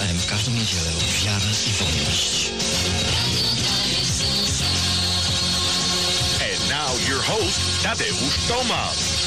AM w każdą niedzielę Wiara i Wolność. And now your host, Tadeusz Tomasz.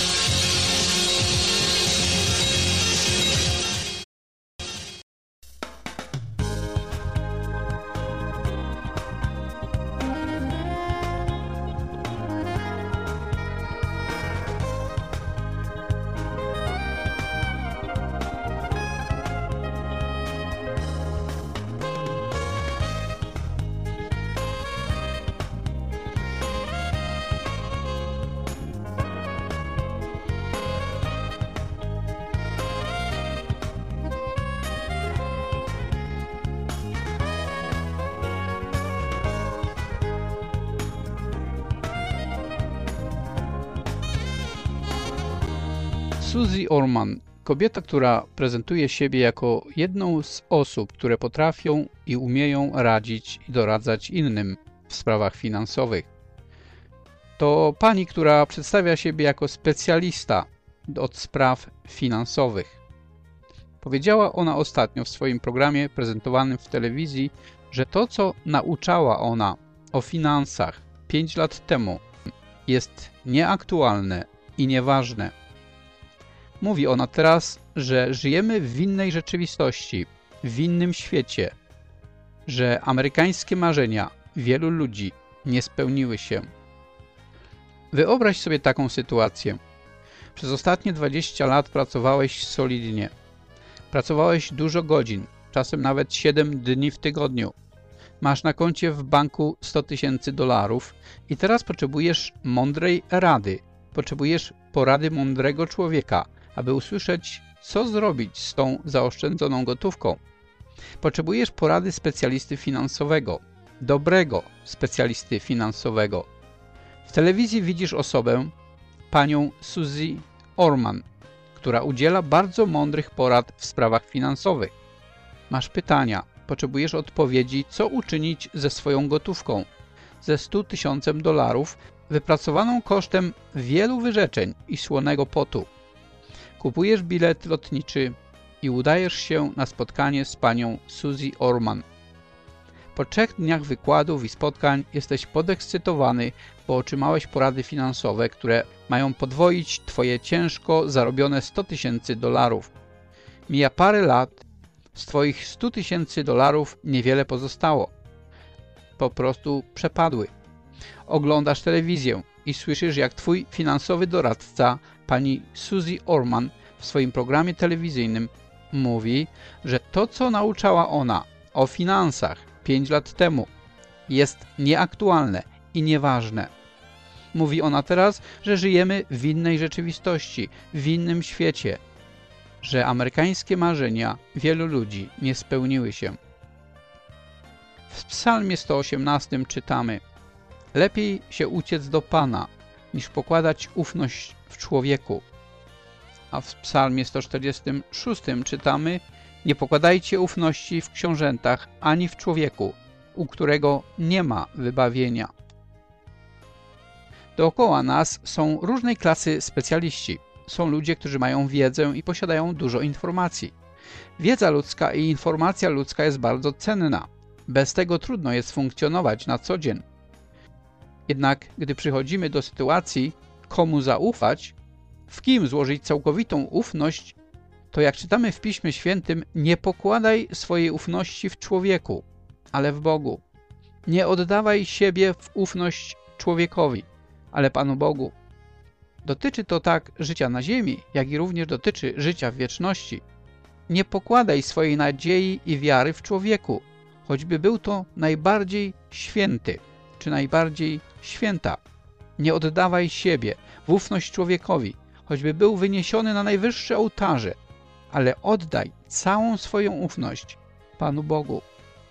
Susie Orman, kobieta, która prezentuje siebie jako jedną z osób, które potrafią i umieją radzić i doradzać innym w sprawach finansowych. To pani, która przedstawia siebie jako specjalista od spraw finansowych. Powiedziała ona ostatnio w swoim programie prezentowanym w telewizji, że to, co nauczała ona o finansach 5 lat temu, jest nieaktualne i nieważne. Mówi ona teraz, że żyjemy w innej rzeczywistości, w innym świecie, że amerykańskie marzenia wielu ludzi nie spełniły się. Wyobraź sobie taką sytuację. Przez ostatnie 20 lat pracowałeś solidnie. Pracowałeś dużo godzin, czasem nawet 7 dni w tygodniu. Masz na koncie w banku $100,000 i teraz potrzebujesz mądrej rady. Potrzebujesz porady mądrego człowieka, aby usłyszeć, co zrobić z tą zaoszczędzoną gotówką. Potrzebujesz porady specjalisty finansowego, dobrego specjalisty finansowego. W telewizji widzisz osobę, panią Susie Orman, która udziela bardzo mądrych porad w sprawach finansowych. Masz pytania, potrzebujesz odpowiedzi, co uczynić ze swoją gotówką, ze $100,000 wypracowaną kosztem wielu wyrzeczeń i słonego potu. Kupujesz bilet lotniczy i udajesz się na spotkanie z panią Susie Orman. Po 3 dniach wykładów i spotkań jesteś podekscytowany, bo otrzymałeś porady finansowe, które mają podwoić twoje ciężko zarobione $100,000. Mija parę lat, z twoich $100,000 niewiele pozostało. Po prostu przepadły. Oglądasz telewizję i słyszysz, jak twój finansowy doradca, pani Susie Orman, w swoim programie telewizyjnym mówi, że to, co nauczała ona o finansach 5 lat temu, jest nieaktualne i nieważne. Mówi ona teraz, że żyjemy w innej rzeczywistości, w innym świecie, że amerykańskie marzenia wielu ludzi nie spełniły się. W Psalmie 118 czytamy: lepiej się uciec do Pana, niż pokładać ufność w człowieku. A w Psalmie 146 czytamy: nie pokładajcie ufności w książętach, ani w człowieku, u którego nie ma wybawienia. Dookoła nas są różnej klasy specjaliści. Są ludzie, którzy mają wiedzę i posiadają dużo informacji. Wiedza ludzka i informacja ludzka jest bardzo cenna. Bez tego trudno jest funkcjonować na co dzień. Jednak gdy przychodzimy do sytuacji, komu zaufać, w kim złożyć całkowitą ufność, to jak czytamy w Piśmie Świętym, nie pokładaj swojej ufności w człowieku, ale w Bogu. Nie oddawaj siebie w ufność człowiekowi, ale Panu Bogu. Dotyczy to tak życia na ziemi, jak i również dotyczy życia w wieczności. Nie pokładaj swojej nadziei i wiary w człowieku, choćby był to najbardziej święty, czy najbardziej święta. Nie oddawaj siebie w ufność człowiekowi, choćby był wyniesiony na najwyższe ołtarze, ale oddaj całą swoją ufność Panu Bogu.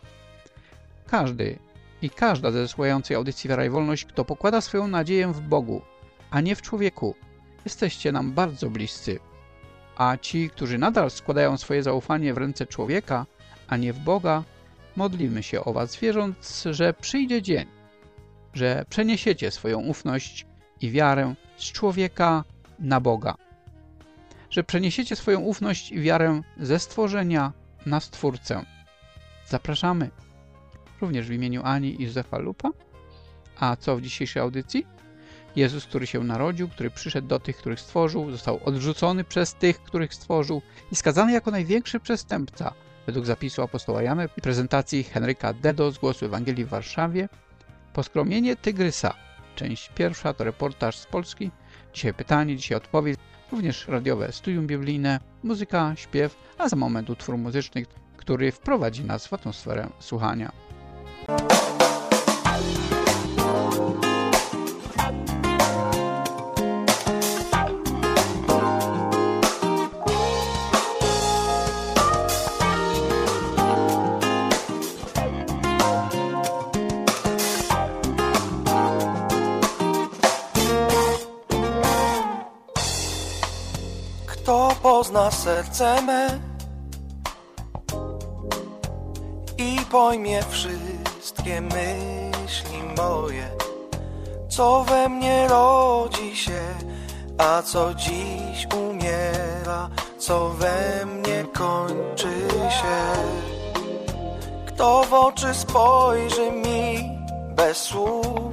Każdy i każda ze słuchającej audycji Wiara i Wolność, kto pokłada swoją nadzieję w Bogu, a nie w człowieku, jesteście nam bardzo bliscy. A ci, którzy nadal składają swoje zaufanie w ręce człowieka, a nie w Boga, modlimy się o was, wierząc, że przyjdzie dzień, że przeniesiecie swoją ufność i wiarę z człowieka na Boga. Że przeniesiecie swoją ufność i wiarę ze stworzenia na Stwórcę. Zapraszamy również w imieniu Ani i Józefa Lupa. A co w dzisiejszej audycji? Jezus, który się narodził, który przyszedł do tych, których stworzył, został odrzucony przez tych, których stworzył i skazany jako największy przestępca. Według zapisu apostoła Jana i prezentacji Henryka Dedo z Głosu Ewangelii w Warszawie. Poskromienie tygrysa. Część pierwsza to reportaż z Polski. Dzisiaj pytanie, dzisiaj odpowiedź. Również radiowe studium biblijne, muzyka, śpiew, a za moment utwór muzyczny, który wprowadzi nas w atmosferę słuchania. Kto pozna serce me i pojmie wszystkie myśli moje, co we mnie rodzi się, a co dziś umiera, co we mnie kończy się. Kto w oczy spojrzy mi bez słów,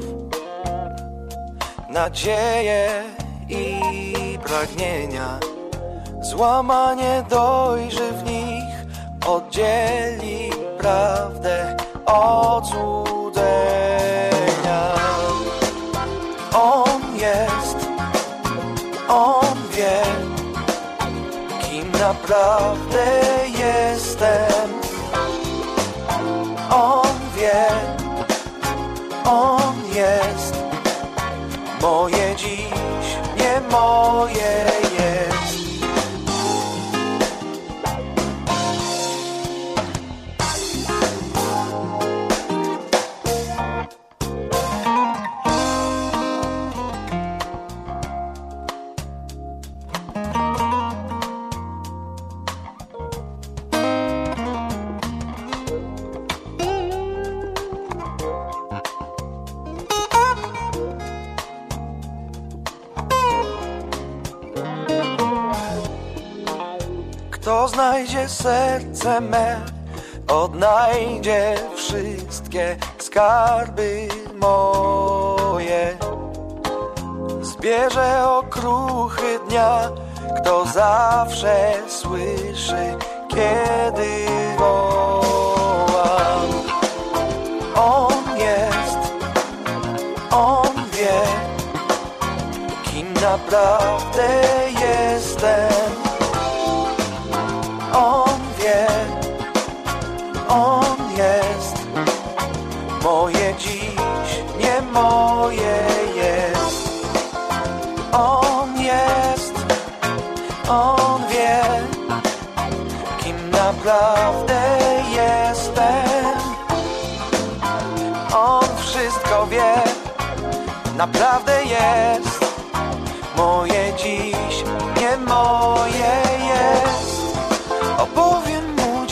nadzieje i pragnienia, złamanie dojrzy w nich, oddzieli prawdę od złudzenia. On jest, on wie, kim naprawdę jestem. On wie, on jest, moje dziś, nie moje jest. Kto znajdzie serce me, odnajdzie wszystkie skarby moje. Zbierze okruchy dnia, kto zawsze słyszy, kiedy wołam. On jest, on wie, kim naprawdę jestem. On wie, on jest, moje dziś, nie moje jest. On jest, on wie, kim naprawdę jestem. On wszystko wie, naprawdę jest, moje dziś, nie moje jest. Opowiem mu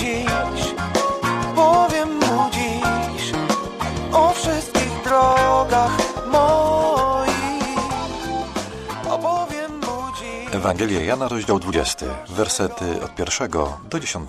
dziś o wszystkich drogach moich. Opowiem mu dziś. Ewangelia Jana, rozdział 20, wersety od 1 do 10.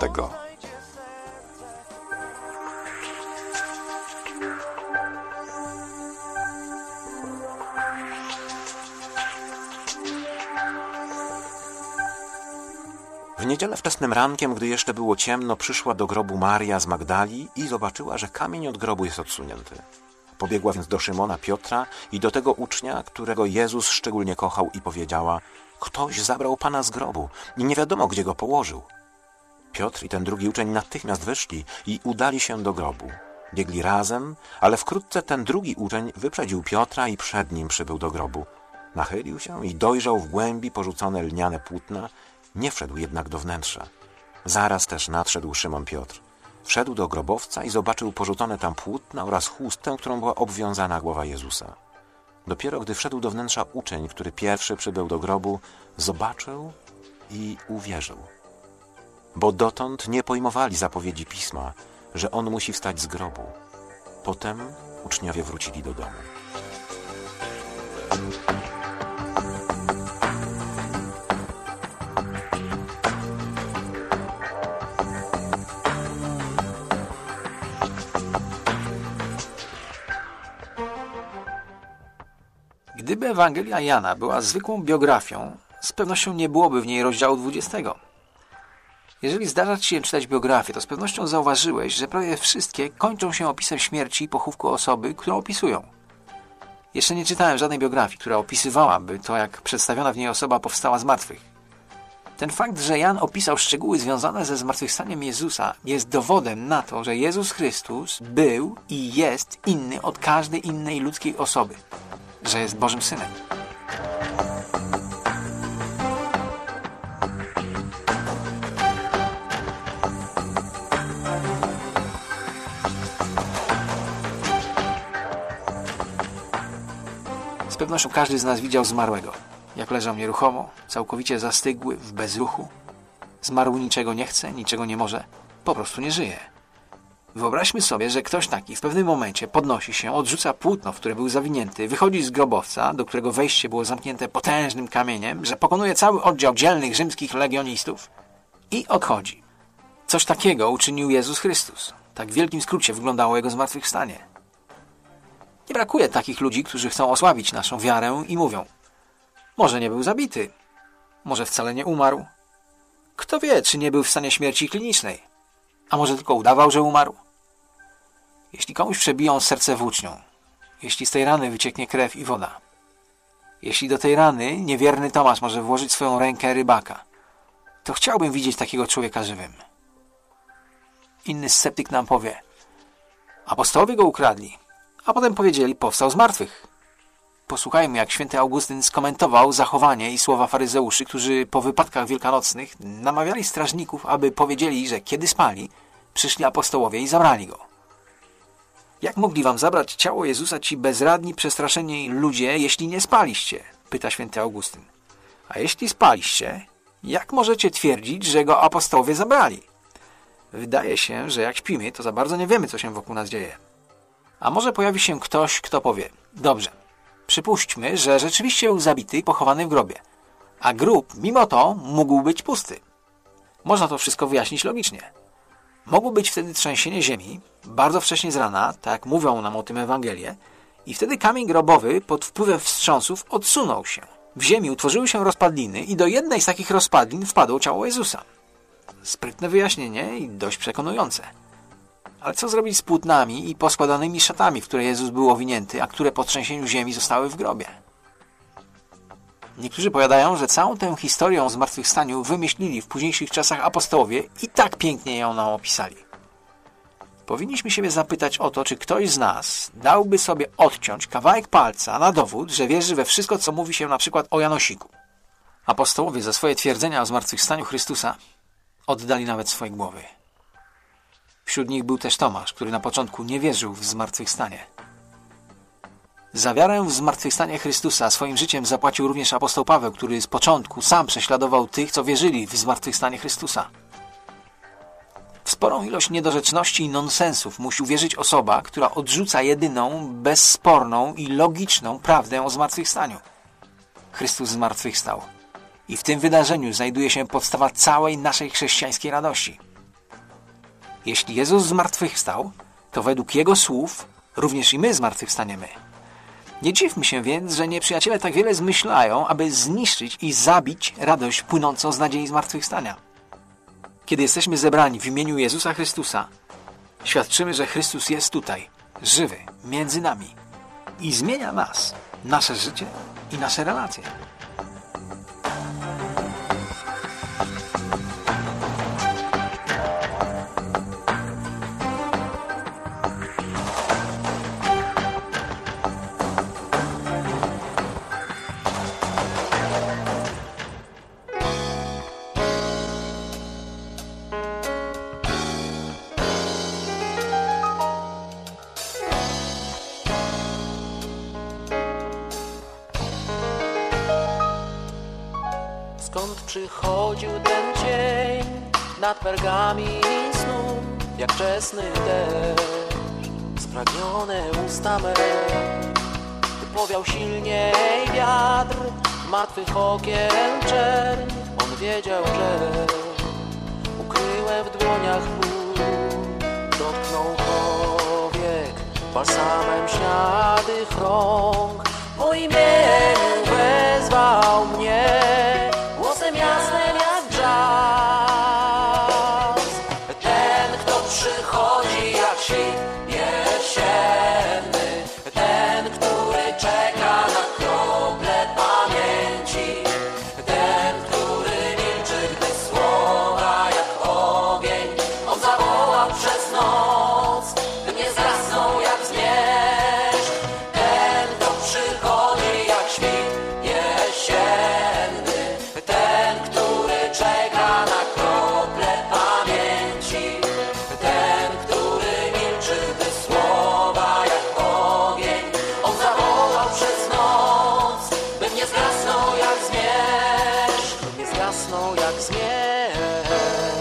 W niedzielę wczesnym rankiem, gdy jeszcze było ciemno, przyszła do grobu Maria z Magdali i zobaczyła, że kamień od grobu jest odsunięty. Pobiegła więc do Szymona Piotra i do tego ucznia, którego Jezus szczególnie kochał, i powiedziała: ktoś zabrał Pana z grobu i nie wiadomo, gdzie go położył. Piotr i ten drugi uczeń natychmiast wyszli i udali się do grobu. Biegli razem, ale wkrótce ten drugi uczeń wyprzedził Piotra i przed nim przybył do grobu. Nachylił się i dojrzał w głębi porzucone lniane płótna, nie wszedł jednak do wnętrza. Zaraz też nadszedł Szymon Piotr. Wszedł do grobowca i zobaczył porzucone tam płótna oraz chustę, którą była obwiązana głowa Jezusa. Dopiero gdy wszedł do wnętrza uczeń, który pierwszy przybył do grobu, zobaczył i uwierzył. Bo dotąd nie pojmowali zapowiedzi Pisma, że on musi wstać z grobu. Potem uczniowie wrócili do domu. Gdyby Ewangelia Jana była zwykłą biografią, z pewnością nie byłoby w niej rozdziału 20. Jeżeli zdarza Ci się czytać biografię, to z pewnością zauważyłeś, że prawie wszystkie kończą się opisem śmierci i pochówku osoby, którą opisują. Jeszcze nie czytałem żadnej biografii, która opisywałaby to, jak przedstawiona w niej osoba powstała z martwych. Ten fakt, że Jan opisał szczegóły związane ze zmartwychwstaniem Jezusa, jest dowodem na to, że Jezus Chrystus był i jest inny od każdej innej ludzkiej osoby, że jest Bożym Synem. Z pewnością każdy z nas widział zmarłego, jak leżał nieruchomo, całkowicie zastygły, w bezruchu. Zmarł niczego nie chce, niczego nie może, po prostu nie żyje. Wyobraźmy sobie, że ktoś taki w pewnym momencie podnosi się, odrzuca płótno, w które był zawinięty, wychodzi z grobowca, do którego wejście było zamknięte potężnym kamieniem, że pokonuje cały oddział dzielnych rzymskich legionistów i odchodzi. Coś takiego uczynił Jezus Chrystus. Tak w wielkim skrócie wyglądało Jego zmartwychwstanie. Nie brakuje takich ludzi, którzy chcą osłabić naszą wiarę i mówią: może nie był zabity, może wcale nie umarł. Kto wie, czy nie był w stanie śmierci klinicznej, a może tylko udawał, że umarł. Jeśli komuś przebiją serce włócznią, jeśli z tej rany wycieknie krew i woda, jeśli do tej rany niewierny Tomasz może włożyć swoją rękę rybaka, to chciałbym widzieć takiego człowieka żywym. Inny sceptyk nam powie: apostołowie go ukradli, a potem powiedzieli: powstał z martwych. Posłuchajmy, jak święty Augustyn skomentował zachowanie i słowa faryzeuszy, którzy po wypadkach wielkanocnych namawiali strażników, aby powiedzieli, że kiedy spali, przyszli apostołowie i zabrali go. Jak mogli wam zabrać ciało Jezusa ci bezradni, przestraszeni ludzie, jeśli nie spaliście? Pyta święty Augustyn. A jeśli spaliście, jak możecie twierdzić, że go apostołowie zabrali? Wydaje się, że jak śpimy, to za bardzo nie wiemy, co się wokół nas dzieje. A może pojawi się ktoś, kto powie: dobrze, przypuśćmy, że rzeczywiście był zabity i pochowany w grobie, a grób mimo to mógł być pusty. Można to wszystko wyjaśnić logicznie. Mogło być wtedy trzęsienie ziemi, bardzo wcześnie z rana, tak jak mówią nam o tym Ewangelie, i wtedy kamień grobowy pod wpływem wstrząsów odsunął się. W ziemi utworzyły się rozpadliny i do jednej z takich rozpadlin wpadło ciało Jezusa. Sprytne wyjaśnienie i dość przekonujące. Ale co zrobić z płótnami i poskładanymi szatami, w które Jezus był owinięty, a które po trzęsieniu ziemi zostały w grobie? Niektórzy powiadają, że całą tę historię o zmartwychwstaniu wymyślili w późniejszych czasach apostołowie i tak pięknie ją nam opisali. Powinniśmy siebie zapytać o to, czy ktoś z nas dałby sobie odciąć kawałek palca na dowód, że wierzy we wszystko, co mówi się na przykład o Janosiku. Apostołowie za swoje twierdzenia o zmartwychwstaniu Chrystusa oddali nawet swoje głowy. Wśród nich był też Tomasz, który na początku nie wierzył w zmartwychwstanie. Za wiarę w zmartwychwstanie Chrystusa swoim życiem zapłacił również apostoł Paweł, który z początku sam prześladował tych, co wierzyli w zmartwychwstanie Chrystusa. W sporą ilość niedorzeczności i nonsensów musi uwierzyć osoba, która odrzuca jedyną, bezsporną i logiczną prawdę o zmartwychwstaniu. Chrystus zmartwychwstał. I w tym wydarzeniu znajduje się podstawa całej naszej chrześcijańskiej radości. Jeśli Jezus zmartwychwstał, to według Jego słów również i my zmartwychwstaniemy. Nie dziwmy się więc, że nieprzyjaciele tak wiele zmyślają, aby zniszczyć i zabić radość płynącą z nadziei zmartwychwstania. Kiedy jesteśmy zebrani w imieniu Jezusa Chrystusa, świadczymy, że Chrystus jest tutaj, żywy, między nami i zmienia nas, nasze życie i nasze relacje. Skąd przychodził ten dzień nad pergamin snu, jak wczesny deszcz, spragnione usta me, wypowiał silniej wiatr martwych okien czerń. On wiedział, że ukryłem w dłoniach ból, dotknął powiek balsamem śniadych rąk. po imieniu wezwał mnie, głosem jasnym jak brzask. Ten, kto przychodzi jak świt jesienny, ten, który czeka na krople pamięci, ten, który milczy, gdy słowa jak ogień on zawołał przez noc, by nie zgasnął jak zmierzch. Ten, kto przychodzi jak świt jesienny, ten, który czeka na krople pamięci, ten, który milczy, gdy słowa jak ogień on zawołał przez noc, by nie zgasnął jak zmierzch, by nie zgasnął jak zmierzch.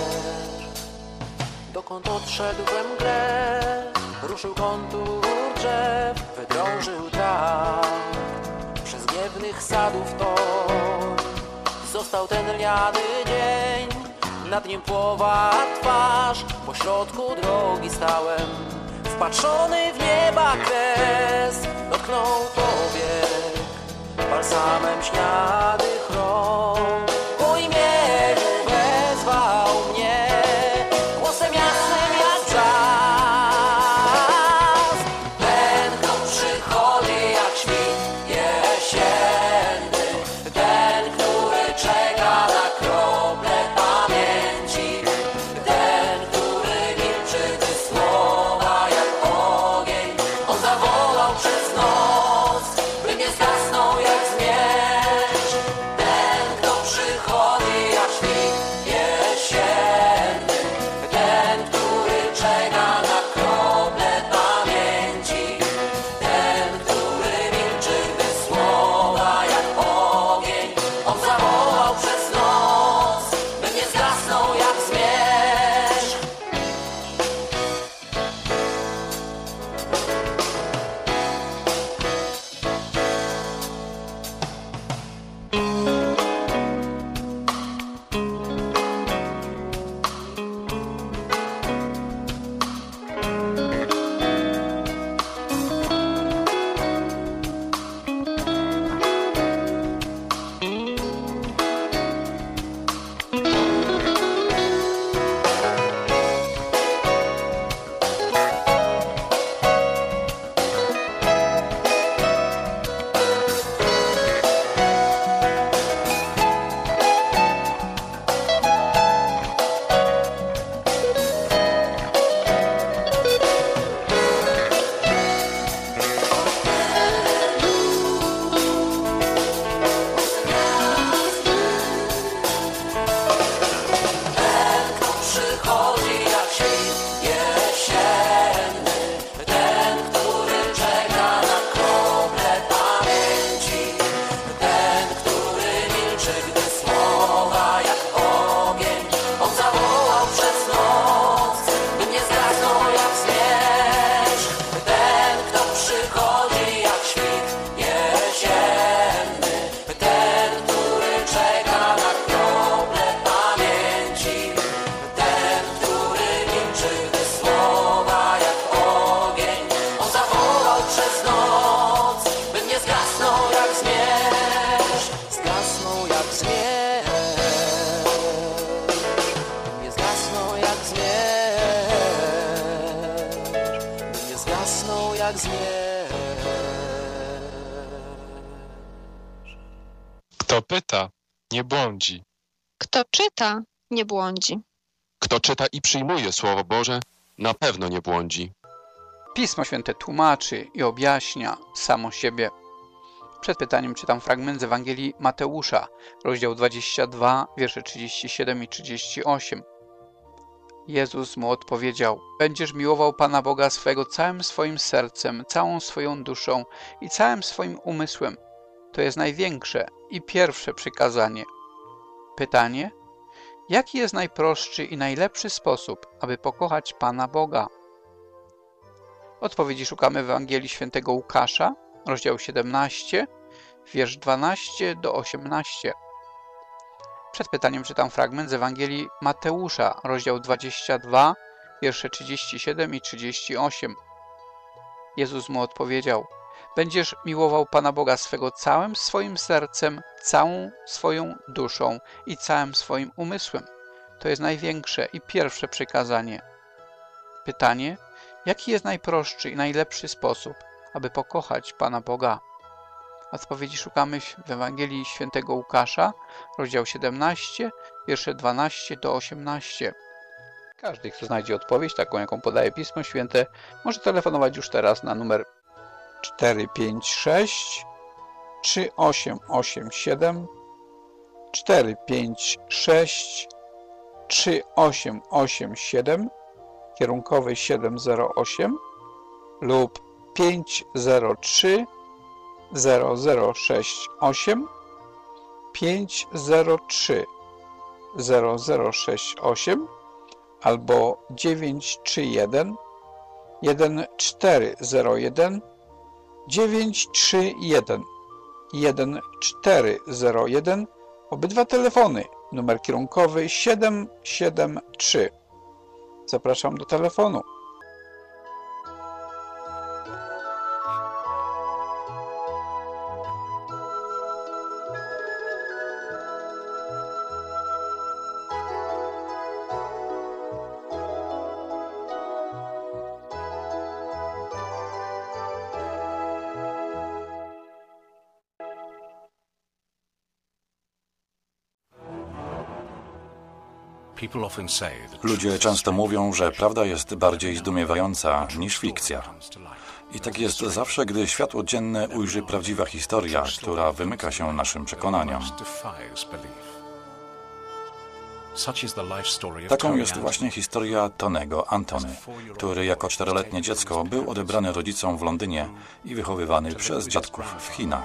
Dokąd odszedł we mgle, ruszył kontur drzew, wydrążył trakt przez gniewnych sadów tor. Został ten lniany dzień, nad nim płowa twarz, pośrodku drogi stałem, wpatrzony w nieba kres. Dotknął powiek balsamem śniadych rąk, po imieniu wezwał mnie, głosem jasnym jak brzask. Ten, kto przychodzi jak świt jesienny, ten, który czeka na krople pamięci, ten, który milczy, gdy słowa jak ogień on zawołał przez noc, by nie zgasnął jak zmierzch. Ten, kto przychodzi jak świt jesienny, ten, który czeka na krople pamięci, ten, który milczy, gdy słowa jak ogień on zawołał przez noc, by nie zgasnął jak zmierzch. Przychodzi jak świt jesienny, ten, który czeka na krople pamięci, ten, który milczy, gdy słowa jak ogień on zawołał przez noc, by nie zgasnął jak zmierzch. Ten, kto przychodzi jak świt jesienny, ten, który czeka na krople pamięci, ten, który milczy, gdy słowa jak ogień on zawołał przez noc, by nie zgasnął jak zmierzch. Zgasnął jak zmierzch, by nie zgasnął jak zmierzch, by nie zgasnął jak zmierzch. Kto pyta, nie błądzi. Kto czyta, nie błądzi. Kto czyta i przyjmuje Słowo Boże, na pewno nie błądzi. Pismo Święte tłumaczy i objaśnia samo siebie. Przed pytaniem czytam fragment z Ewangelii Mateusza, rozdział 22, wiersze 37 i 38. Jezus mu odpowiedział: będziesz miłował Pana Boga swego całym swoim sercem, całą swoją duszą i całym swoim umysłem. To jest największe i pierwsze przykazanie. Pytanie: jaki jest najprostszy i najlepszy sposób, aby pokochać Pana Boga? Odpowiedzi szukamy w Ewangelii Świętego Łukasza, rozdział 17, wiersz 12 do 18. Przed pytaniem czytam fragment z Ewangelii Mateusza, rozdział 22, wiersze 37 i 38. Jezus mu odpowiedział: Będziesz miłował Pana Boga swego całym swoim sercem, całą swoją duszą i całym swoim umysłem. To jest największe i pierwsze przykazanie. Pytanie, jaki jest najprostszy i najlepszy sposób, aby pokochać Pana Boga? Odpowiedzi szukamy w Ewangelii Świętego Łukasza, rozdział 17, wiersze 12 do 18. Każdy, kto znajdzie odpowiedź, taką jaką podaje Pismo Święte, może telefonować już teraz na numer 456 3887 456 3887 kierunkowy 708 lub 503 0068 503 0068 albo 931 1401 931 1401. Obydwa telefony, numer kierunkowy 773. Zapraszam do telefonu. Ludzie często mówią, że prawda jest bardziej zdumiewająca niż fikcja. I tak jest zawsze, gdy światło dzienne ujrzy prawdziwa historia, która wymyka się naszym przekonaniom. Taką jest właśnie historia Tonego Antony, który jako 4-letnie dziecko był odebrany rodzicom w Londynie i wychowywany przez dziadków w Chinach.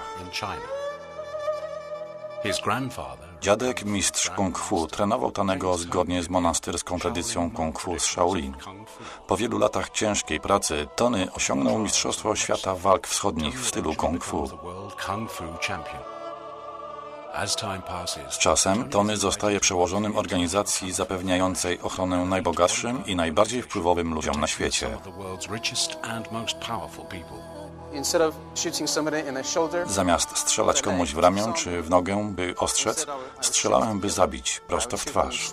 Dziadek, mistrz kung fu, trenował Tonego zgodnie z monastyrską tradycją kung fu z Shaolin. Po wielu latach ciężkiej pracy Tony osiągnął mistrzostwo świata walk wschodnich w stylu kung fu. Z czasem Tony zostaje przełożonym organizacji zapewniającej ochronę najbogatszym i najbardziej wpływowym ludziom na świecie. Zamiast strzelać komuś w ramię czy w nogę, by ostrzec, strzelałem, by zabić, prosto w twarz.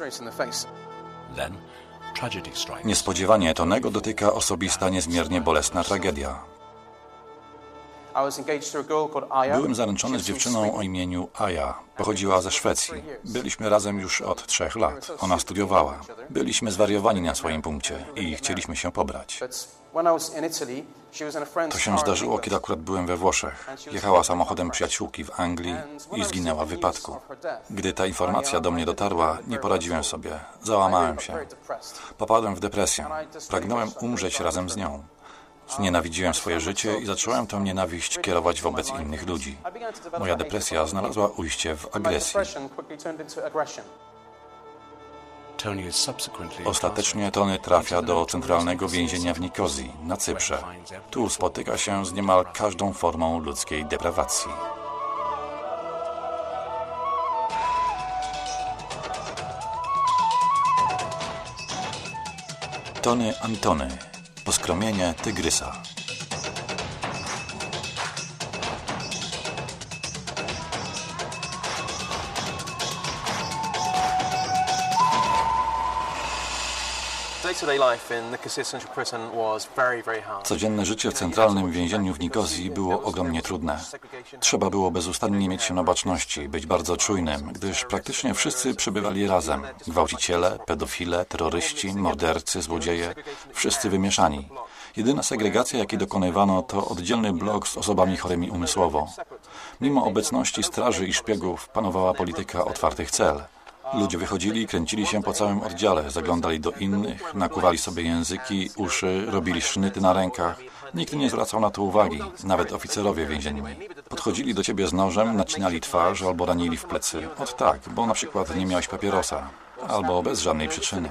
Niespodziewanie Tonego dotyka osobista, niezmiernie bolesna tragedia. Byłem zaręczony z dziewczyną o imieniu Aya. Pochodziła ze Szwecji. Byliśmy razem już od 3 lat. Ona studiowała. Byliśmy zwariowani na swoim punkcie i chcieliśmy się pobrać. To się zdarzyło, kiedy akurat byłem we Włoszech. Jechała samochodem przyjaciółki w Anglii i zginęła w wypadku. Gdy ta informacja do mnie dotarła, nie poradziłem sobie. Załamałem się. Popadłem w depresję. Pragnąłem umrzeć razem z nią. Znienawidziłem swoje życie i zacząłem tę nienawiść kierować wobec innych ludzi. Moja depresja znalazła ujście w agresji. Ostatecznie Tony trafia do centralnego więzienia w Nikozji, na Cyprze. Tu spotyka się z niemal każdą formą ludzkiej deprawacji. Tony Antony. Poskromienie tygrysa. Codzienne życie w centralnym więzieniu w Nikozji było ogromnie trudne. Trzeba było bezustannie mieć się na baczności, być bardzo czujnym, gdyż praktycznie wszyscy przebywali razem. Gwałciciele, pedofile, terroryści, mordercy, złodzieje, wszyscy wymieszani. Jedyna segregacja, jakiej dokonywano, to oddzielny blok z osobami chorymi umysłowo. Mimo obecności straży i szpiegów panowała polityka otwartych cel. Ludzie wychodzili i kręcili się po całym oddziale, zaglądali do innych, nakuwali sobie języki, uszy, robili sznyty na rękach. Nikt nie zwracał na to uwagi, nawet oficerowie więzienni. Podchodzili do ciebie z nożem, nacinali twarz albo ranili w plecy. Ot tak, bo na przykład nie miałeś papierosa, albo bez żadnej przyczyny.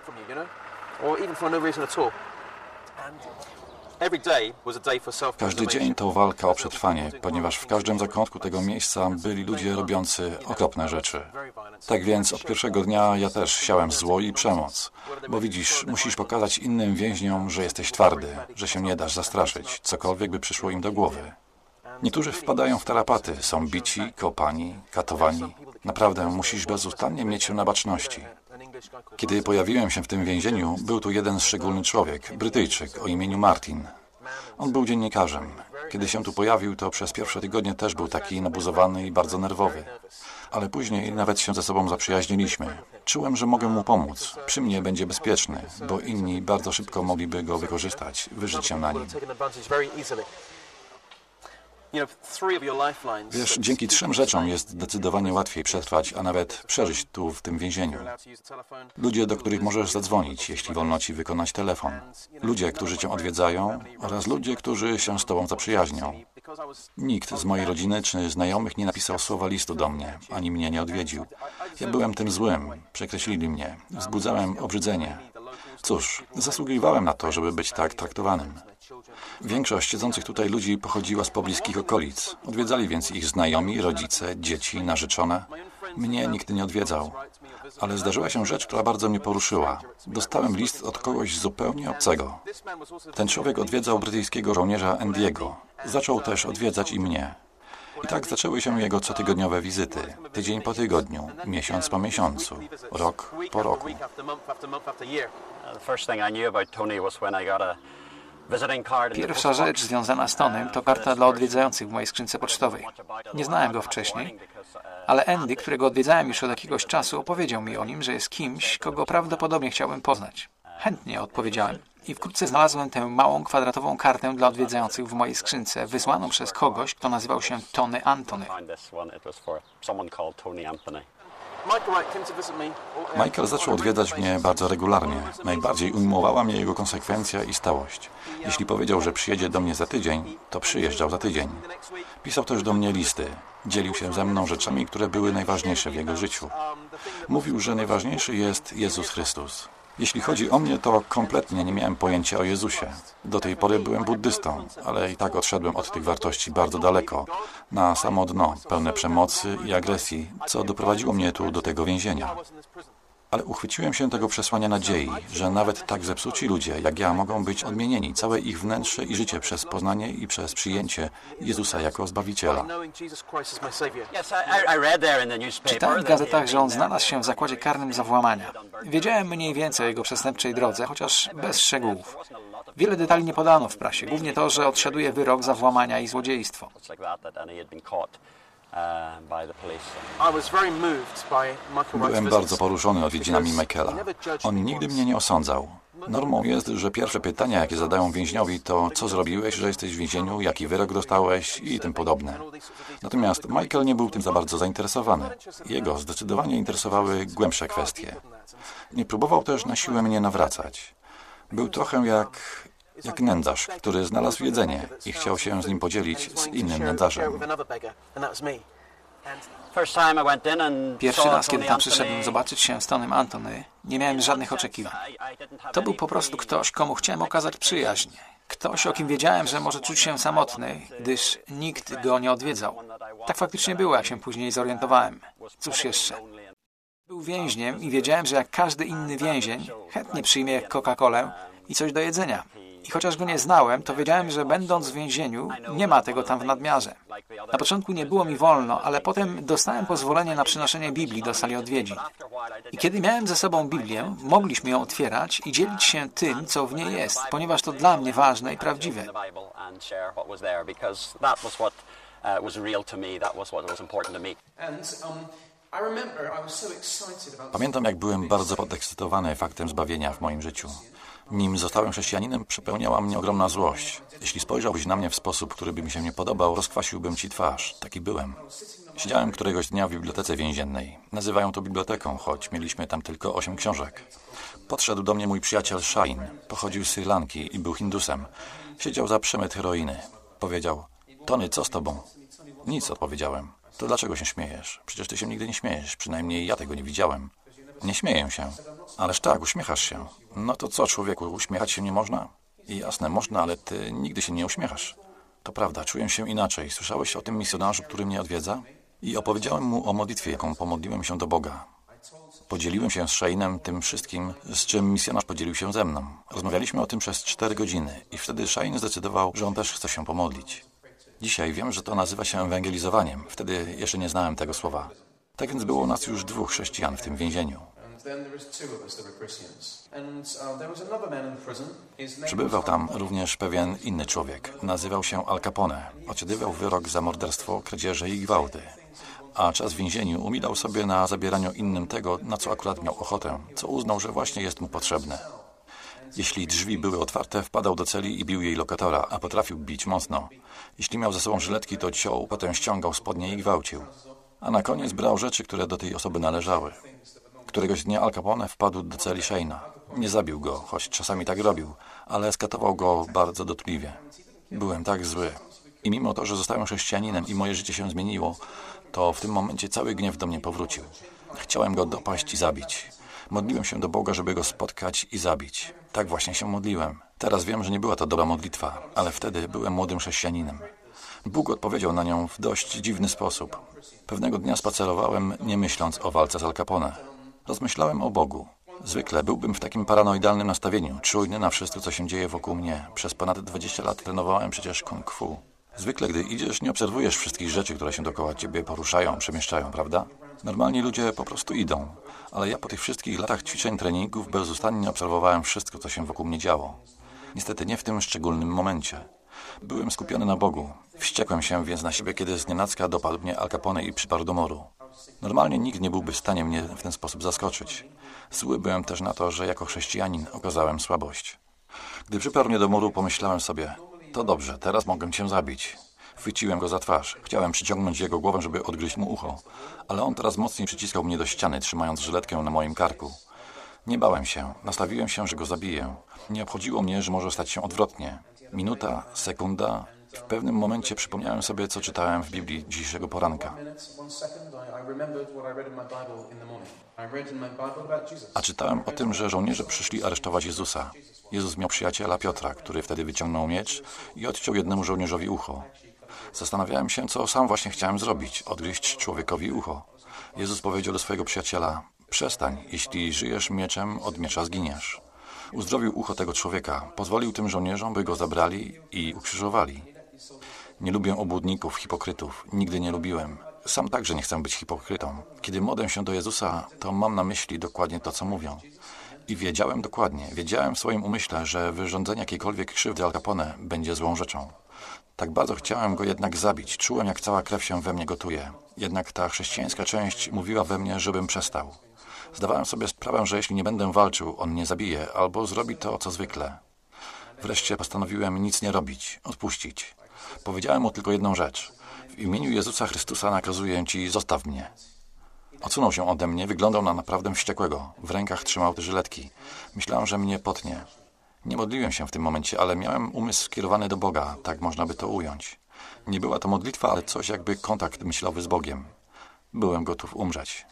Każdy dzień to walka o przetrwanie, ponieważ w każdym zakątku tego miejsca byli ludzie robiący okropne rzeczy. Tak więc od pierwszego dnia ja też siałem zło i przemoc. Bo widzisz, musisz pokazać innym więźniom, że jesteś twardy, że się nie dasz zastraszyć, cokolwiek by przyszło im do głowy. Niektórzy wpadają w tarapaty, są bici, kopani, katowani. Naprawdę musisz bezustannie mieć się na baczności. Kiedy pojawiłem się w tym więzieniu, był tu jeden szczególny człowiek, Brytyjczyk o imieniu Martin. On był dziennikarzem. Kiedy się tu pojawił, to przez pierwsze tygodnie też był taki nabuzowany i bardzo nerwowy. Ale później nawet się ze sobą zaprzyjaźniliśmy. Czułem, że mogę mu pomóc. Przy mnie będzie bezpieczny, bo inni bardzo szybko mogliby go wykorzystać, wyżyć się na nim. Wiesz, dzięki 3 rzeczom jest zdecydowanie łatwiej przetrwać, a nawet przeżyć tu w tym więzieniu. Ludzie, do których możesz zadzwonić, jeśli wolno ci wykonać telefon. Ludzie, którzy cię odwiedzają oraz ludzie, którzy się z tobą zaprzyjaźnią. Nikt z mojej rodziny czy znajomych nie napisał słowa listu do mnie, ani mnie nie odwiedził. Ja byłem tym złym, przekreślili mnie, wzbudzałem obrzydzenie. Cóż, zasługiwałem na to, żeby być tak traktowanym. Większość siedzących tutaj ludzi pochodziła z pobliskich okolic. Odwiedzali więc ich znajomi, rodzice, dzieci, narzeczone. Mnie nikt nie odwiedzał. Ale zdarzyła się rzecz, która bardzo mnie poruszyła. Dostałem list od kogoś zupełnie obcego. Ten człowiek odwiedzał brytyjskiego żołnierza Andy'ego. Zaczął też odwiedzać i mnie. I tak zaczęły się jego cotygodniowe wizyty. Tydzień po tygodniu, miesiąc po miesiącu, rok po roku. Pierwsza rzecz związana z Tonym to karta dla odwiedzających w mojej skrzynce pocztowej. Nie znałem go wcześniej, ale Andy, którego odwiedzałem już od jakiegoś czasu, opowiedział mi o nim, że jest kimś, kogo prawdopodobnie chciałbym poznać. Chętnie odpowiedziałem. I wkrótce znalazłem tę małą, kwadratową kartę dla odwiedzających w mojej skrzynce, wysłaną przez kogoś, kto nazywał się Tony Antony. Michael zaczął odwiedzać mnie bardzo regularnie. Najbardziej ujmowała mnie jego konsekwencja i stałość. Jeśli powiedział, że przyjedzie do mnie za tydzień, to przyjeżdżał za tydzień. Pisał też do mnie listy. Dzielił się ze mną rzeczami, które były najważniejsze w jego życiu. Mówił, że najważniejszy jest Jezus Chrystus. Jeśli chodzi o mnie, to kompletnie nie miałem pojęcia o Jezusie. Do tej pory byłem buddystą, ale i tak odszedłem od tych wartości bardzo daleko, na samo dno, pełne przemocy i agresji, co doprowadziło mnie tu do tego więzienia. Ale uchwyciłem się tego przesłania nadziei, że nawet tak zepsuci ludzie, jak ja, mogą być odmienieni, całe ich wnętrze i życie przez poznanie i przez przyjęcie Jezusa jako Zbawiciela. Czytałem w gazetach, że on znalazł się w zakładzie karnym za włamania. Wiedziałem mniej więcej o jego przestępczej drodze, chociaż bez szczegółów. Wiele detali nie podano w prasie, głównie to, że odsiaduje wyrok za włamania i złodziejstwo. Byłem bardzo poruszony odwiedzinami Michaela. On nigdy mnie nie osądzał. Normą jest, że pierwsze pytania, jakie zadają więźniowi, to co zrobiłeś, że jesteś w więzieniu, jaki wyrok dostałeś i tym podobne. Natomiast Michael nie był tym za bardzo zainteresowany. Jego zdecydowanie interesowały głębsze kwestie. Nie próbował też na siłę mnie nawracać. Był trochę jak nędzarz, który znalazł jedzenie i chciał się z nim podzielić z innym nędzarzem. Pierwszy raz, kiedy tam przyszedłem zobaczyć się z Tonym Antony, nie miałem żadnych oczekiwań. To był po prostu ktoś, komu chciałem okazać przyjaźń. Ktoś, o kim wiedziałem, że może czuć się samotny, gdyż nikt go nie odwiedzał. Tak faktycznie było, jak się później zorientowałem. Cóż jeszcze? Był więźniem i wiedziałem, że jak każdy inny więzień, chętnie przyjmie Coca-Colę i coś do jedzenia. I chociaż go nie znałem, to wiedziałem, że będąc w więzieniu, nie ma tego tam w nadmiarze. Na początku nie było mi wolno, ale potem dostałem pozwolenie na przynoszenie Biblii do sali odwiedzin. I kiedy miałem ze sobą Biblię, mogliśmy ją otwierać i dzielić się tym, co w niej jest, ponieważ to dla mnie ważne i prawdziwe. Pamiętam, jak byłem bardzo podekscytowany faktem zbawienia w moim życiu. Nim zostałem chrześcijaninem, przepełniała mnie ogromna złość. Jeśli spojrzałbyś na mnie w sposób, który by mi się nie podobał, rozkwasiłbym ci twarz. Taki byłem. Siedziałem któregoś dnia w bibliotece więziennej. Nazywają to biblioteką, choć mieliśmy tam tylko 8 książek. Podszedł do mnie mój przyjaciel Shain. Pochodził z Sri Lanki i był Hindusem. Siedział za przemyt heroiny. Powiedział: Tony, co z tobą? Nic, odpowiedziałem. To dlaczego się śmiejesz? Przecież ty się nigdy nie śmiejesz. Przynajmniej ja tego nie widziałem. Nie śmieję się. Ależ tak, uśmiechasz się. No to co, człowieku, uśmiechać się nie można? Jasne, można, ale ty nigdy się nie uśmiechasz. To prawda, czuję się inaczej. Słyszałeś o tym misjonarzu, który mnie odwiedza? I opowiedziałem mu o modlitwie, jaką pomodliłem się do Boga. Podzieliłem się z Shainem tym wszystkim, z czym misjonarz podzielił się ze mną. Rozmawialiśmy o tym przez 4 godziny i wtedy Shain zdecydował, że on też chce się pomodlić. Dzisiaj wiem, że to nazywa się ewangelizowaniem. Wtedy jeszcze nie znałem tego słowa. Tak więc było nas już 2 chrześcijan w tym więzieniu. Przebywał tam również pewien inny człowiek. Nazywał się Al Capone. Odsiadywał wyrok za morderstwo, kradzieże i gwałty. A czas w więzieniu umilał sobie na zabieraniu innym tego, na co akurat miał ochotę, co uznał, że właśnie jest mu potrzebne. Jeśli drzwi były otwarte, wpadał do celi i bił jej lokatora, a potrafił bić mocno. Jeśli miał ze sobą żyletki, to ciął, potem ściągał spodnie i gwałcił. A na koniec brał rzeczy, które do tej osoby należały. Któregoś dnia Al Capone wpadł do celi Shane'a. Nie zabił go, choć czasami tak robił, ale skatował go bardzo dotkliwie. Byłem tak zły. I mimo to, że zostałem chrześcijaninem i moje życie się zmieniło, to w tym momencie cały gniew do mnie powrócił. Chciałem go dopaść i zabić. Modliłem się do Boga, żeby go spotkać i zabić. Tak właśnie się modliłem. Teraz wiem, że nie była to dobra modlitwa, ale wtedy byłem młodym chrześcijaninem. Bóg odpowiedział na nią w dość dziwny sposób. Pewnego dnia spacerowałem, nie myśląc o walce z Al Capone. Rozmyślałem o Bogu. Zwykle byłbym w takim paranoidalnym nastawieniu, czujny na wszystko, co się dzieje wokół mnie. Przez ponad 20 lat trenowałem przecież kung fu. Zwykle, gdy idziesz, nie obserwujesz wszystkich rzeczy, które się dookoła ciebie poruszają, przemieszczają, prawda? Normalni ludzie po prostu idą, ale ja po tych wszystkich latach ćwiczeń, treningów bezustannie obserwowałem wszystko, co się wokół mnie działo. Niestety nie w tym szczególnym momencie. Byłem skupiony na Bogu. Wściekłem się więc na siebie, kiedy znienacka dopadł mnie Al Capone i przyparł do muru. Normalnie nikt nie byłby w stanie mnie w ten sposób zaskoczyć. Zły byłem też na to, że jako chrześcijanin okazałem słabość. Gdy przyparł mnie do muru, pomyślałem sobie, to dobrze, teraz mogę cię zabić. Chwyciłem go za twarz. Chciałem przyciągnąć jego głowę, żeby odgryźć mu ucho, ale on teraz mocniej przyciskał mnie do ściany, trzymając żyletkę na moim karku. Nie bałem się. Nastawiłem się, że go zabiję. Nie obchodziło mnie, że może stać się odwrotnie. Minuta, sekunda. W pewnym momencie przypomniałem sobie, co czytałem w Biblii dzisiejszego poranka. A czytałem o tym, że żołnierze przyszli aresztować Jezusa. Jezus miał przyjaciela Piotra, który wtedy wyciągnął miecz i odciął jednemu żołnierzowi ucho. Zastanawiałem się, co sam właśnie chciałem zrobić, odgryźć człowiekowi ucho. Jezus powiedział do swojego przyjaciela, przestań, jeśli żyjesz mieczem, od miecza zginiesz. Uzdrowił ucho tego człowieka, pozwolił tym żołnierzom, by go zabrali i ukrzyżowali. Nie lubię obłudników, hipokrytów, nigdy nie lubiłem. Sam także nie chcę być hipokrytą. Kiedy modlę się do Jezusa, to mam na myśli dokładnie to, co mówią. I wiedziałem w swoim umyśle, że wyrządzenie jakiejkolwiek krzywdy Al Capone będzie złą rzeczą. Tak bardzo chciałem go jednak zabić. Czułem, jak cała krew się we mnie gotuje. Jednak ta chrześcijańska część mówiła we mnie, żebym przestał. Zdawałem sobie sprawę, że jeśli nie będę walczył, on mnie zabije albo zrobi to, co zwykle. Wreszcie postanowiłem nic nie robić, odpuścić. Powiedziałem mu tylko jedną rzecz. W imieniu Jezusa Chrystusa nakazuję ci, zostaw mnie. Odsunął się ode mnie, wyglądał na naprawdę wściekłego. W rękach trzymał te żyletki. Myślałem, że mnie potnie. Nie modliłem się w tym momencie, ale miałem umysł skierowany do Boga, tak można by to ująć. Nie była to modlitwa, ale coś jakby kontakt myślowy z Bogiem. Byłem gotów umrzeć.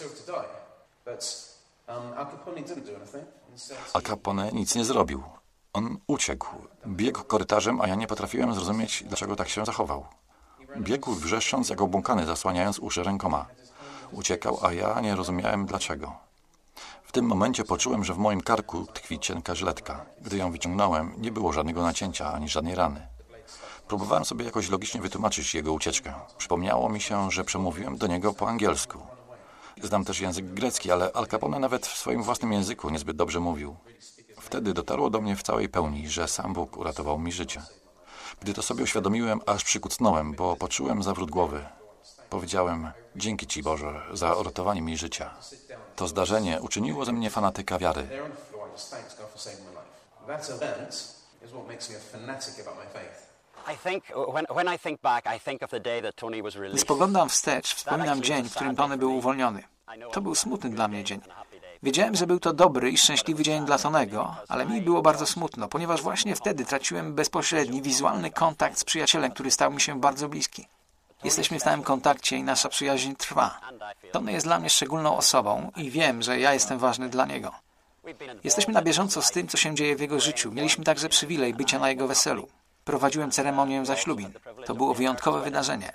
Al Capone nic nie zrobił. On uciekł. Biegł korytarzem, a ja nie potrafiłem zrozumieć, dlaczego tak się zachował. Biegł wrzeszcząc jak obłąkany, zasłaniając uszy rękoma. Uciekał, a ja nie rozumiałem dlaczego. W tym momencie poczułem, że w moim karku tkwi cienka żyletka. Gdy ją wyciągnąłem, nie było żadnego nacięcia ani żadnej rany. Próbowałem sobie jakoś logicznie wytłumaczyć jego ucieczkę. Przypomniało mi się, że przemówiłem do niego po angielsku. Znam też język grecki, ale Al Capone nawet w swoim własnym języku niezbyt dobrze mówił. Wtedy dotarło do mnie w całej pełni, że sam Bóg uratował mi życie. Gdy to sobie uświadomiłem, aż przykucnąłem, bo poczułem zawrót głowy. Powiedziałem, dzięki Ci Boże za uratowanie mi życia. To zdarzenie uczyniło ze mnie fanatyka wiary. Gdy spoglądam wstecz, wspominam dzień, w którym Tony był uwolniony. To był smutny dla mnie dzień. Wiedziałem, że był to dobry i szczęśliwy dzień dla Tonego, ale mi było bardzo smutno, ponieważ właśnie wtedy traciłem bezpośredni, wizualny kontakt z przyjacielem, który stał mi się bardzo bliski. Jesteśmy w stałym kontakcie i nasza przyjaźń trwa. Tony jest dla mnie szczególną osobą i wiem, że ja jestem ważny dla niego. Jesteśmy na bieżąco z tym, co się dzieje w jego życiu. Mieliśmy także przywilej bycia na jego weselu. Prowadziłem ceremonię zaślubin. To było wyjątkowe wydarzenie.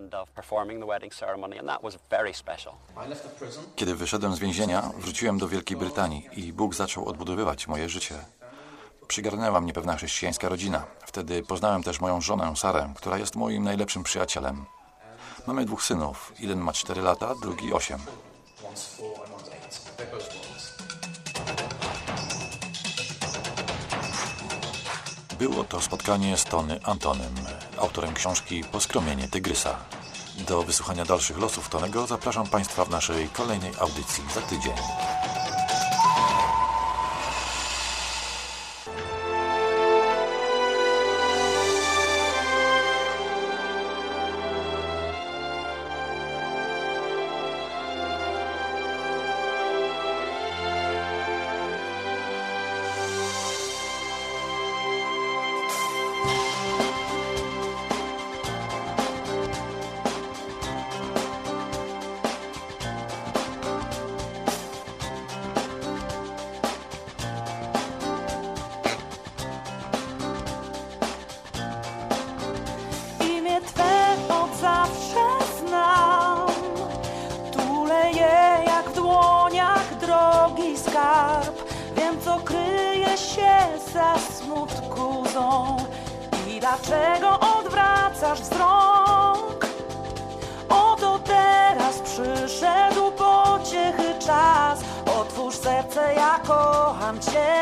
Kiedy wyszedłem z więzienia, wróciłem do Wielkiej Brytanii i Bóg zaczął odbudowywać moje życie. Przygarnęła mnie pewna chrześcijańska rodzina. Wtedy poznałem też moją żonę, Sarę, która jest moim najlepszym przyjacielem. Mamy 2 synów. Jeden ma 4 lata, drugi 8. Było to spotkanie z Tony Antonem, autorem książki Poskromienie tygrysa. Do wysłuchania dalszych losów Tonego zapraszam Państwa w naszej kolejnej audycji za tydzień. Dlaczego odwracasz wzrok? Oto teraz przyszedł pociechy czas. Otwórz serce, ja kocham Cię.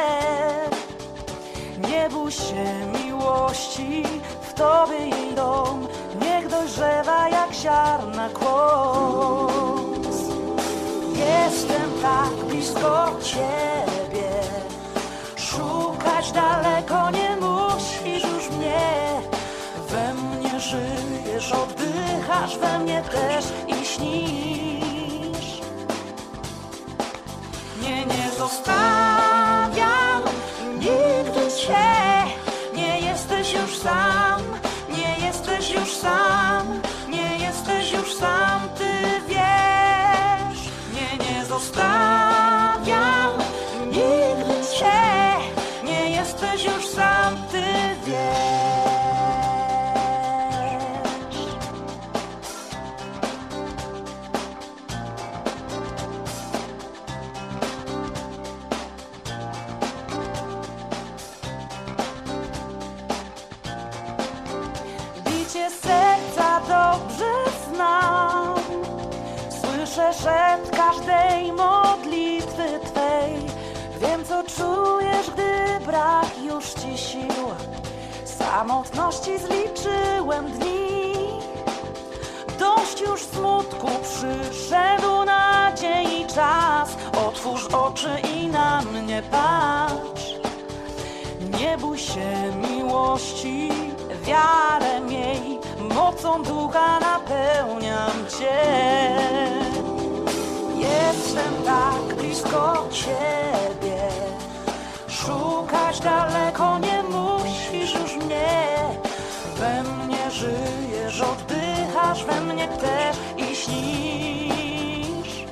Nie bój się miłości, w Tobie jej dom niech dojrzewa jak ziarna kłos. Jestem tak blisko Ciebie, szukać daleko nie musisz już mnie. We mnie żyjesz, oddychasz we mnie też i śnisz. Nie zostawiam nigdy Cię. Nie jesteś już sam, nie jesteś już sam, nie jesteś już sam, Ty wiesz. Nie zostawiam nigdy Cię. Nie jesteś już sam, Ty wiesz. Bicie serca dobrze znam. Słyszę szept każdej modlitwy Twej. Wiem, co czujesz, gdy brak już Ci sił. Samotności zliczyłem dni. Dość już smutku, przyszedł nadziei czas. Otwórz oczy i na mnie patrz. Nie bój się miłości, wiarę miej. Mocą ducha napełniam Cię. Jestem tak blisko Ciebie, szukać daleko nie musisz już mnie. We mnie żyjesz, oddychasz we mnie też i śnisz.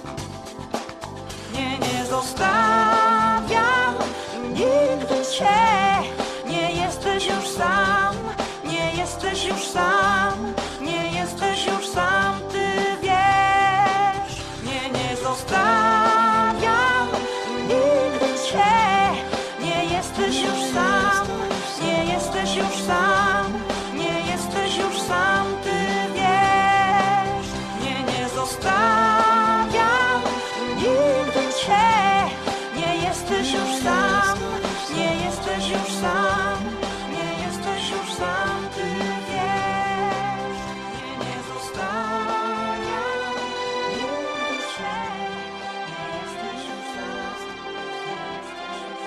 Nie zostawiam nigdy Cię. Nie jesteś już sam, nie jesteś już sam, nie jesteś już sam, Ty wiesz. Nie zostawiam nigdy Cię. Nie jesteś już sam, nie jesteś już sam, nie jesteś już sam, Ty wiesz. Nie zostawiam nigdy Cię. Nie jesteś już sam, nie jesteś już sam, nie jesteś już sam, Ty wiesz. Nie zostawiam nigdy Cię. Nie jesteś już sam, nie jesteś już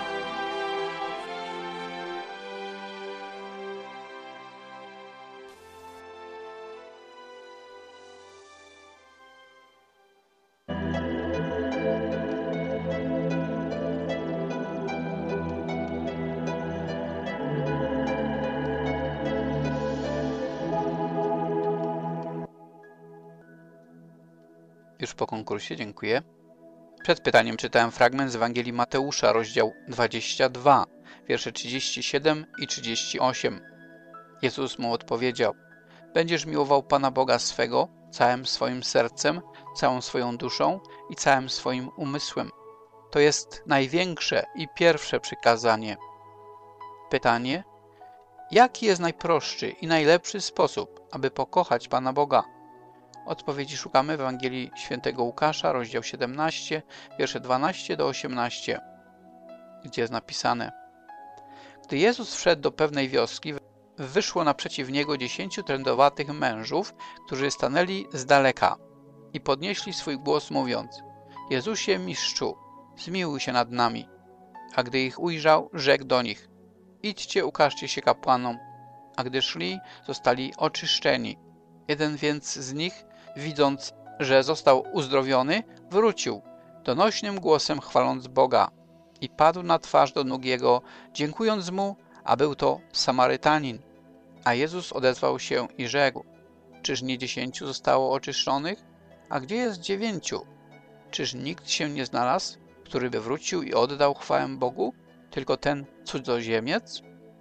Już po konkursie, dziękuję. Przed pytaniem czytałem fragment z Ewangelii Mateusza, rozdział 22, wiersze 37 i 38. Jezus mu odpowiedział: Będziesz miłował Pana Boga swego całym swoim sercem, całą swoją duszą i całym swoim umysłem. To jest największe i pierwsze przykazanie. Pytanie: jaki jest najprostszy i najlepszy sposób, aby pokochać Pana Boga? Odpowiedzi szukamy w Ewangelii Świętego Łukasza, rozdział 17, wiersze 12 do 18, gdzie jest napisane: Gdy Jezus wszedł do pewnej wioski, wyszło naprzeciw Niego 10 trędowatych mężów, którzy stanęli z daleka i podnieśli swój głos, mówiąc: Jezusie, Mistrzu, zmiłuj się nad nami. A gdy ich ujrzał, rzekł do nich: Idźcie, ukażcie się kapłanom. A gdy szli, zostali oczyszczeni. Jeden więc z nich, widząc, że został uzdrowiony, wrócił, donośnym głosem chwaląc Boga i padł na twarz do nóg Jego, dziękując Mu, a był to Samarytanin. A Jezus odezwał się i rzekł: Czyż nie 10 zostało oczyszczonych? A gdzie jest 9? Czyż nikt się nie znalazł, który by wrócił i oddał chwałę Bogu, tylko ten cudzoziemiec?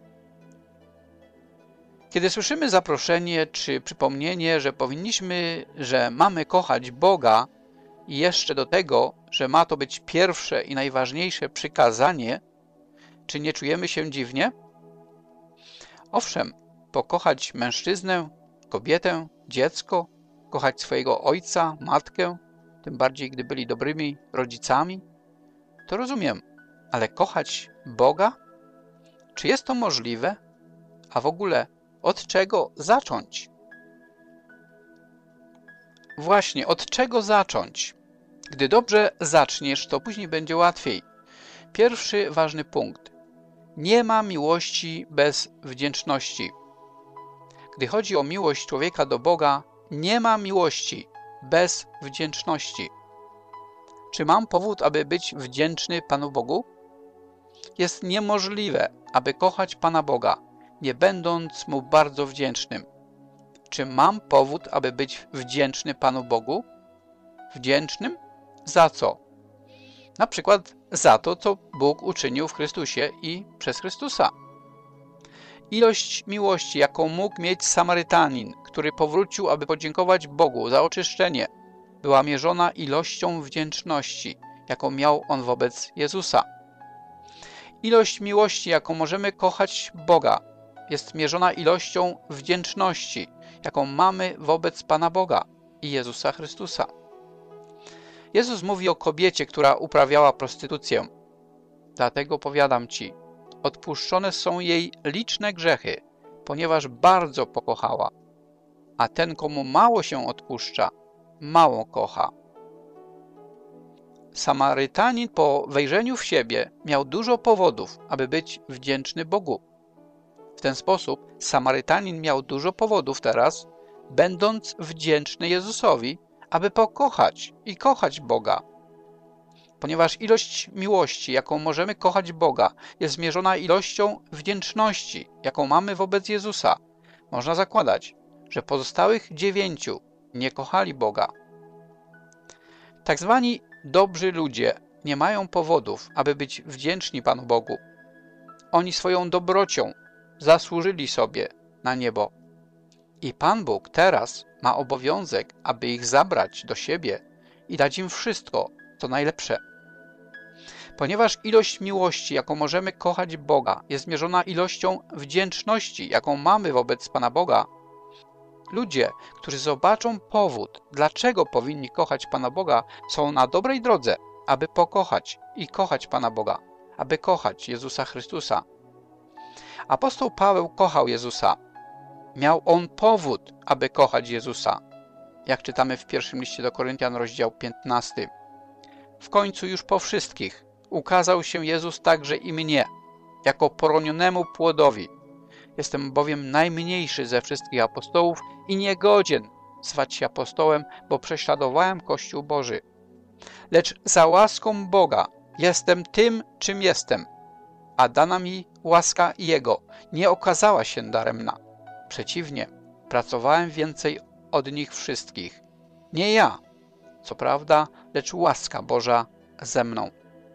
Kiedy słyszymy zaproszenie czy przypomnienie, że mamy kochać Boga i jeszcze do tego, że ma to być pierwsze i najważniejsze przykazanie, czy nie czujemy się dziwnie? Owszem, pokochać mężczyznę, kobietę, dziecko, kochać swojego ojca, matkę, tym bardziej gdy byli dobrymi rodzicami, to rozumiem, ale kochać Boga? Czy jest to możliwe? A w ogóle od czego zacząć? Właśnie, od czego zacząć? Gdy dobrze zaczniesz, to później będzie łatwiej. Pierwszy ważny punkt. Nie ma miłości bez wdzięczności. Gdy chodzi o miłość człowieka do Boga, nie ma miłości bez wdzięczności. Czy mam powód, aby być wdzięczny Panu Bogu? Jest niemożliwe, aby kochać Pana Boga, nie będąc Mu bardzo wdzięcznym. Czy mam powód, aby być wdzięczny Panu Bogu? Wdzięcznym? Za co? Na przykład za to, co Bóg uczynił w Chrystusie i przez Chrystusa. Ilość miłości, jaką mógł mieć Samarytanin, który powrócił, aby podziękować Bogu za oczyszczenie, była mierzona ilością wdzięczności, jaką miał on wobec Jezusa. Ilość miłości, jaką możemy kochać Boga, jest mierzona ilością wdzięczności, jaką mamy wobec Pana Boga i Jezusa Chrystusa. Jezus mówi o kobiecie, która uprawiała prostytucję. Dlatego powiadam Ci, odpuszczone są jej liczne grzechy, ponieważ bardzo pokochała. A ten, komu mało się odpuszcza, mało kocha. Samarytanin po wejrzeniu w siebie miał dużo powodów, aby być wdzięczny Bogu. W ten sposób Samarytanin miał dużo powodów teraz, będąc wdzięczny Jezusowi, aby pokochać i kochać Boga. Ponieważ ilość miłości, jaką możemy kochać Boga, jest zmierzona ilością wdzięczności, jaką mamy wobec Jezusa, można zakładać, że pozostałych 9 nie kochali Boga. Tak zwani dobrzy ludzie nie mają powodów, aby być wdzięczni Panu Bogu. Oni swoją dobrocią zasłużyli sobie na niebo. I Pan Bóg teraz ma obowiązek, aby ich zabrać do siebie i dać im wszystko, co najlepsze. Ponieważ ilość miłości, jaką możemy kochać Boga, jest mierzona ilością wdzięczności, jaką mamy wobec Pana Boga, ludzie, którzy zobaczą powód, dlaczego powinni kochać Pana Boga, są na dobrej drodze, aby pokochać i kochać Pana Boga, aby kochać Jezusa Chrystusa. Apostoł Paweł kochał Jezusa. Miał on powód, aby kochać Jezusa. Jak czytamy w pierwszym liście do Koryntian, rozdział 15. W końcu już po wszystkich ukazał się Jezus także i mnie, jako poronionemu płodowi. Jestem bowiem najmniejszy ze wszystkich apostołów i niegodzien zwać się apostołem, bo prześladowałem Kościół Boży. Lecz za łaską Boga jestem tym, czym jestem, a dana mi łaska Jego nie okazała się daremna. Przeciwnie, pracowałem więcej od nich wszystkich. Nie ja, co prawda, lecz łaska Boża ze mną.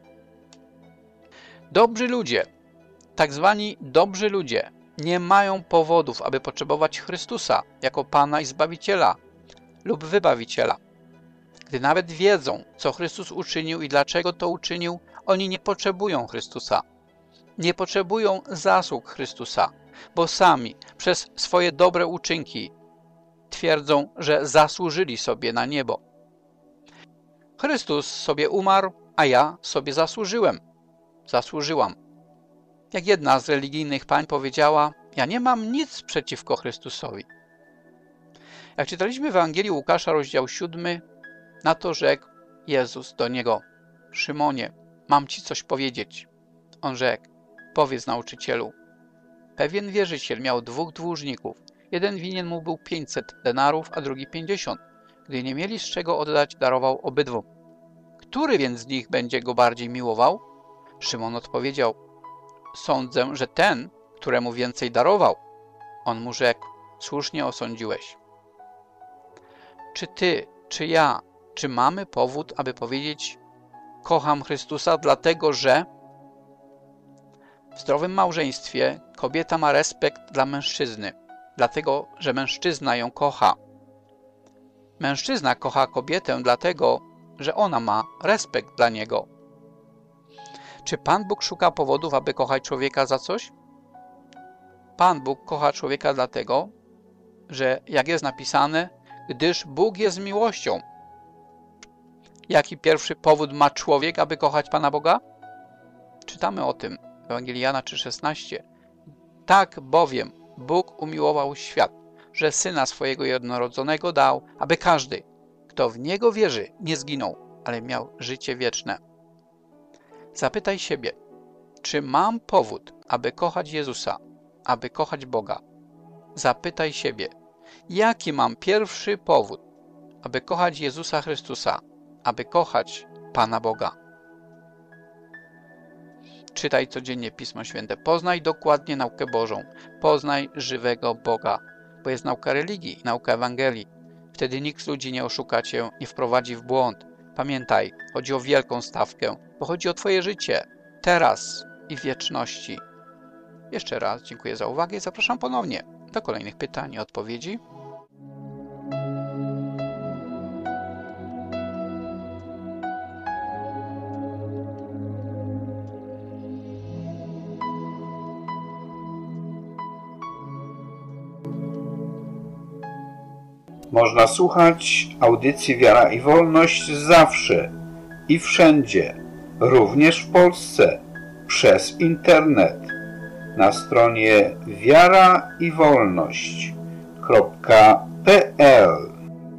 Dobrzy ludzie, tak zwani dobrzy ludzie, nie mają powodów, aby potrzebować Chrystusa jako Pana i Zbawiciela lub Wybawiciela. Gdy nawet wiedzą, co Chrystus uczynił i dlaczego to uczynił, oni nie potrzebują Chrystusa. Nie potrzebują zasług Chrystusa, bo sami przez swoje dobre uczynki twierdzą, że zasłużyli sobie na niebo. Chrystus sobie umarł, a ja sobie zasłużyłam. Jak jedna z religijnych pań powiedziała, ja nie mam nic przeciwko Chrystusowi. Jak czytaliśmy w Ewangelii Łukasza, rozdział 7, na to rzekł Jezus do niego, Szymonie, mam ci coś powiedzieć. On rzekł, powiedz nauczycielu. Pewien wierzyciel miał 2 dłużników. Jeden winien mu był 500 denarów, a drugi 50. Gdy nie mieli z czego oddać, darował obydwu. Który więc z nich będzie go bardziej miłował? Szymon odpowiedział, sądzę, że ten, któremu więcej darował. On mu rzekł, słusznie osądziłeś. Czy ty, czy ja, czy mamy powód, aby powiedzieć, kocham Chrystusa, dlatego że w zdrowym małżeństwie kobieta ma respekt dla mężczyzny, dlatego, że mężczyzna ją kocha. Mężczyzna kocha kobietę dlatego, że ona ma respekt dla niego. Czy Pan Bóg szuka powodów, aby kochać człowieka za coś? Pan Bóg kocha człowieka dlatego, że jak jest napisane, gdyż Bóg jest miłością. Jaki pierwszy powód ma człowiek, aby kochać Pana Boga? Czytamy o tym w Ewangelii Jana 3,16. Tak bowiem Bóg umiłował świat, że Syna swojego jednorodzonego dał, aby każdy, kto w Niego wierzy, nie zginął, ale miał życie wieczne. Zapytaj siebie, czy mam powód, aby kochać Jezusa, aby kochać Boga? Zapytaj siebie, jaki mam pierwszy powód, aby kochać Jezusa Chrystusa, aby kochać Pana Boga? Czytaj codziennie Pismo Święte. Poznaj dokładnie naukę Bożą. Poznaj żywego Boga, bo jest nauka religii i nauka Ewangelii. Wtedy nikt z ludzi nie oszuka cię, nie wprowadzi w błąd. Pamiętaj, chodzi o wielką stawkę, bo chodzi o twoje życie, teraz i w wieczności. Jeszcze raz dziękuję za uwagę i zapraszam ponownie do kolejnych pytań i odpowiedzi. Można słuchać audycji Wiara i Wolność zawsze i wszędzie, również w Polsce, przez internet, na stronie wiaraiwolność.pl.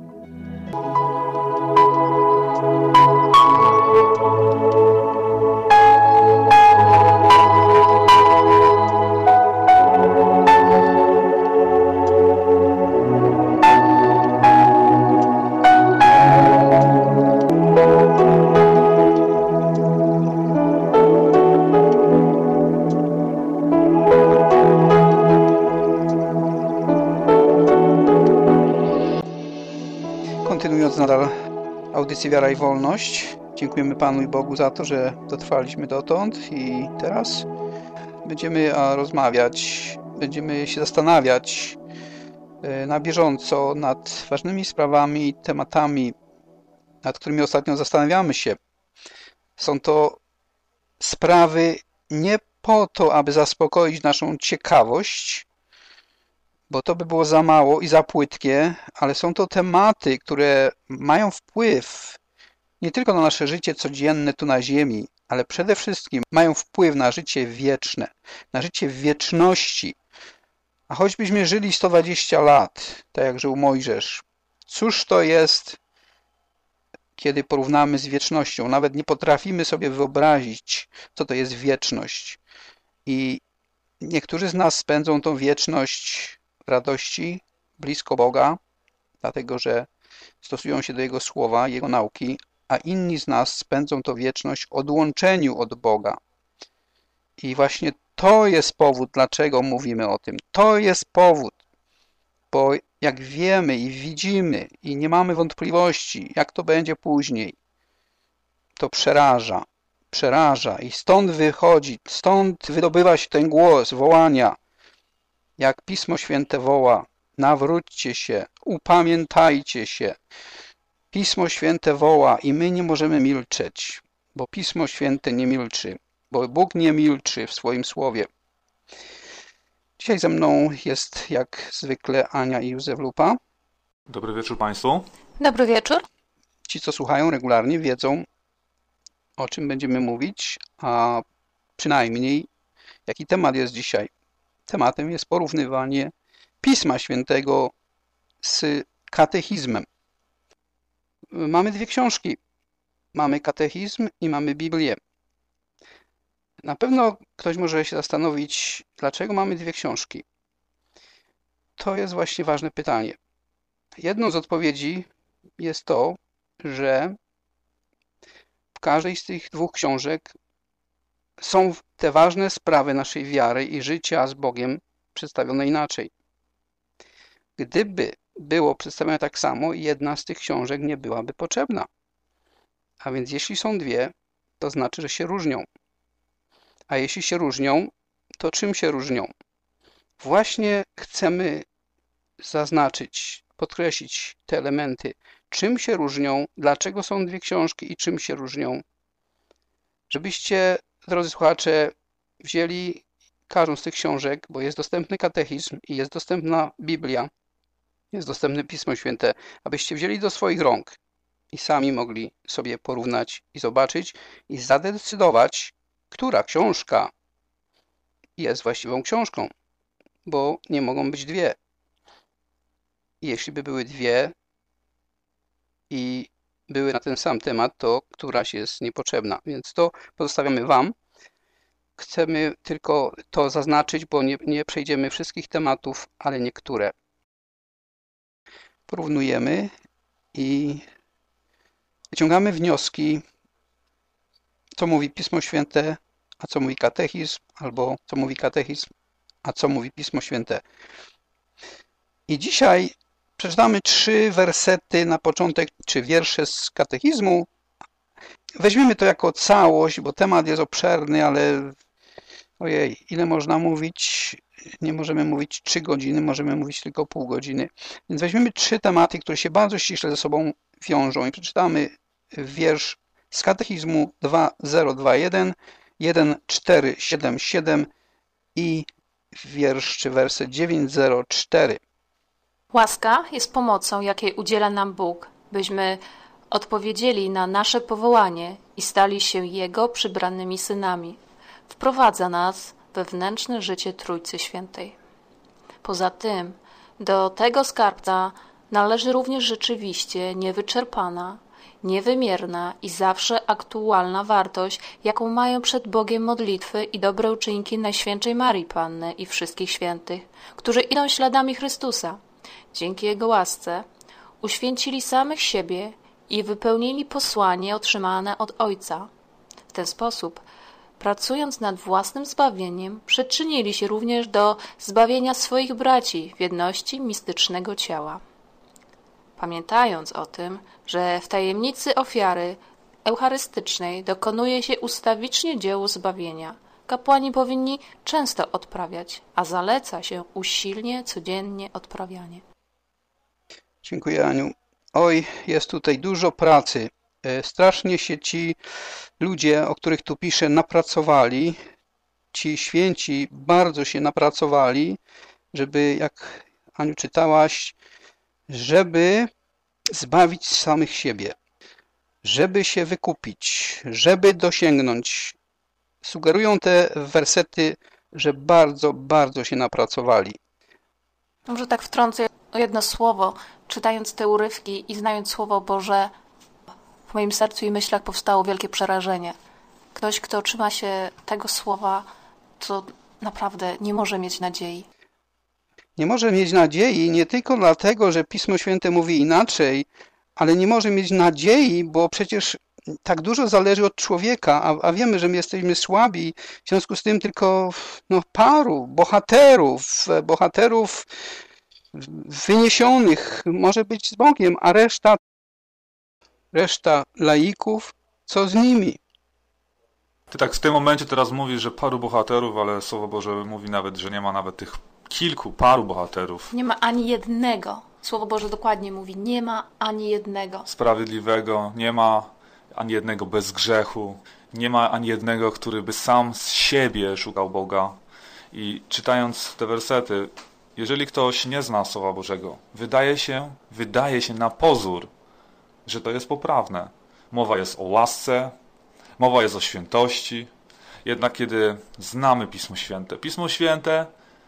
Kontynuując nadal audycję Wiara i Wolność, dziękujemy Panu i Bogu za to, że dotrwaliśmy dotąd i teraz będziemy rozmawiać, będziemy się zastanawiać na bieżąco nad ważnymi sprawami i tematami, nad którymi ostatnio zastanawiamy się. Są to sprawy nie po to, aby zaspokoić naszą ciekawość, bo to by było za mało i za płytkie, ale są to tematy, które mają wpływ nie tylko na nasze życie codzienne tu na ziemi, ale przede wszystkim mają wpływ na życie wieczne, na życie w wieczności. A choćbyśmy żyli 120 lat, tak jak żył Mojżesz, cóż to jest, kiedy porównamy z wiecznością? Nawet nie potrafimy sobie wyobrazić, co to jest wieczność. I niektórzy z nas spędzą tą wieczność w radości, blisko Boga, dlatego że stosują się do Jego słowa, Jego nauki, a inni z nas spędzą tą wieczność w odłączeniu od Boga. I właśnie to jest powód, dlaczego mówimy o tym. To jest powód, bo jak wiemy i widzimy i nie mamy wątpliwości, jak to będzie później, to przeraża i stąd wychodzi, stąd wydobywa się ten głos wołania, jak Pismo Święte woła, nawróćcie się, upamiętajcie się. Pismo Święte woła i my nie możemy milczeć, bo Pismo Święte nie milczy, bo Bóg nie milczy w swoim słowie. Dzisiaj ze mną jest jak zwykle Ania i Józef Lupa. Dobry wieczór Państwu. Dobry wieczór. Ci, co słuchają regularnie, wiedzą, o czym będziemy mówić, a przynajmniej jaki temat jest dzisiaj. Tematem jest porównywanie Pisma Świętego z katechizmem. Mamy dwie książki. Mamy katechizm i mamy Biblię. Na pewno ktoś może się zastanowić, dlaczego mamy dwie książki. To jest właśnie ważne pytanie. Jedną z odpowiedzi jest to, że w każdej z tych dwóch książek są te ważne sprawy naszej wiary i życia z Bogiem przedstawione inaczej. Gdyby było przedstawione tak samo, jedna z tych książek nie byłaby potrzebna. A więc jeśli są dwie, to znaczy, że się różnią. A jeśli się różnią, to czym się różnią? Właśnie chcemy zaznaczyć, podkreślić te elementy. Czym się różnią, dlaczego są dwie książki i czym się różnią. Żebyście, drodzy słuchacze, wzięli każdą z tych książek, bo jest dostępny katechizm i jest dostępna Biblia, jest dostępne Pismo Święte, abyście wzięli do swoich rąk i sami mogli sobie porównać i zobaczyć i zadecydować, która książka jest właściwą książką, bo nie mogą być dwie. Jeśli by były dwie i były na ten sam temat, to któraś jest niepotrzebna, więc to pozostawiamy Wam. Chcemy tylko to zaznaczyć, bo nie przejdziemy wszystkich tematów, ale niektóre. Porównujemy i wyciągamy wnioski, co mówi Pismo Święte, a co mówi katechizm, albo co mówi katechizm, a co mówi Pismo Święte. I dzisiaj przeczytamy 3 wersety na początek, czy wiersze z katechizmu. Weźmiemy to jako całość, bo temat jest obszerny, ale ojej, ile można mówić? Nie możemy mówić 3 godziny, możemy mówić tylko pół godziny. Więc weźmiemy 3 tematy, które się bardzo ściśle ze sobą wiążą i przeczytamy wiersz z katechizmu 2021, 1477 i wiersz czy werset 904. Łaska jest pomocą, jakiej udziela nam Bóg, byśmy odpowiedzieli na nasze powołanie i stali się Jego przybranymi synami. Wprowadza nas we wewnętrzne życie Trójcy Świętej. Poza tym, do tego skarbca należy również rzeczywiście niewyczerpana, niewymierna i zawsze aktualna wartość, jaką mają przed Bogiem modlitwy i dobre uczynki Najświętszej Marii Panny i wszystkich świętych, którzy idą śladami Chrystusa. Dzięki Jego łasce uświęcili samych siebie i wypełnili posłanie otrzymane od Ojca. W ten sposób, pracując nad własnym zbawieniem, przyczynili się również do zbawienia swoich braci w jedności mistycznego ciała. Pamiętając o tym, że w tajemnicy ofiary eucharystycznej dokonuje się ustawicznie dzieło zbawienia, kapłani powinni często odprawiać, a zaleca się usilnie, codziennie odprawianie. Dziękuję, Aniu. Oj, jest tutaj dużo pracy. Strasznie się ci ludzie, o których tu piszę, napracowali. Ci święci bardzo się napracowali, żeby, jak Aniu czytałaś, żeby zbawić samych siebie, żeby się wykupić, żeby dosięgnąć. Sugerują te wersety, że bardzo, bardzo się napracowali. Może tak wtrącę jedno słowo. Czytając te urywki i znając Słowo Boże, w moim sercu i myślach powstało wielkie przerażenie. Ktoś, kto trzyma się tego słowa, to naprawdę nie może mieć nadziei. Nie może mieć nadziei nie tylko dlatego, że Pismo Święte mówi inaczej, ale nie może mieć nadziei, bo przecież tak dużo zależy od człowieka, a wiemy, że my jesteśmy słabi, w związku z tym tylko paru bohaterów wyniesionych może być z Bogiem, a reszta laików, co z nimi? Ty tak w tym momencie teraz mówisz, że paru bohaterów, ale Słowo Boże mówi nawet, że nie ma nawet tych paru bohaterów. Nie ma ani jednego. Słowo Boże dokładnie mówi, nie ma ani jednego. Sprawiedliwego, nie ma ani jednego bez grzechu, nie ma ani jednego, który by sam z siebie szukał Boga. I czytając te wersety, jeżeli ktoś nie zna Słowa Bożego, wydaje się na pozór, że to jest poprawne. Mowa jest o łasce, mowa jest o świętości. Jednak kiedy znamy Pismo Święte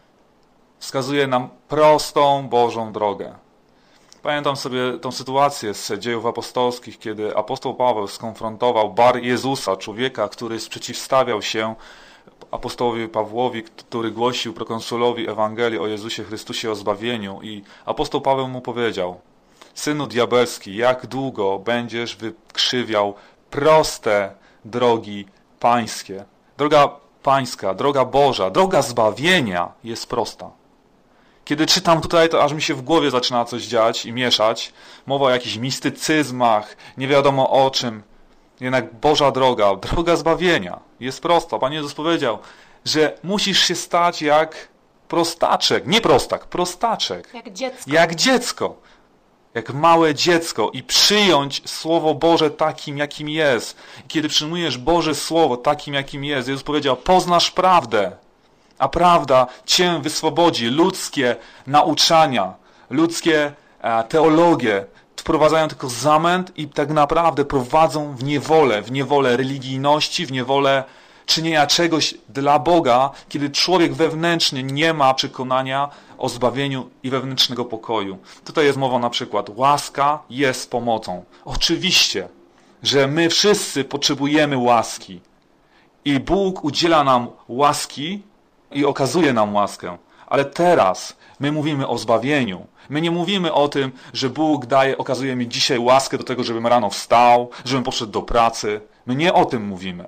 wskazuje nam prostą Bożą drogę. Pamiętam sobie tą sytuację z Dziejów Apostolskich, kiedy apostoł Paweł skonfrontował Bar Jezusa, człowieka, który sprzeciwstawiał się apostołowi Pawłowi, który głosił prokonsulowi Ewangelii o Jezusie Chrystusie, o zbawieniu. I apostoł Paweł mu powiedział: synu diabelski, jak długo będziesz wykrzywiał proste drogi pańskie? Droga pańska, droga Boża, droga zbawienia jest prosta. Kiedy czytam tutaj, to aż mi się w głowie zaczyna coś dziać i mieszać. Mowa o jakichś mistycyzmach, nie wiadomo o czym. Jednak Boża droga, droga zbawienia jest prosta. Pan Jezus powiedział, że musisz się stać jak prostaczek. Nie prostak, prostaczek. Jak dziecko. Jak dziecko. Jak małe dziecko i przyjąć Słowo Boże takim, jakim jest. I kiedy przyjmujesz Boże Słowo takim, jakim jest, Jezus powiedział, poznasz prawdę, a prawda cię wyswobodzi. Ludzkie nauczania, ludzkie teologie wprowadzają tylko zamęt i tak naprawdę prowadzą w niewolę religijności, w niewolę czynienia czegoś dla Boga, kiedy człowiek wewnętrznie nie ma przekonania o zbawieniu i wewnętrznego pokoju. Tutaj jest mowa na przykład, łaska jest pomocą. Oczywiście, że my wszyscy potrzebujemy łaski i Bóg udziela nam łaski i okazuje nam łaskę. Ale teraz my mówimy o zbawieniu. My nie mówimy o tym, że Bóg okazuje mi dzisiaj łaskę do tego, żebym rano wstał, żebym poszedł do pracy. My nie o tym mówimy.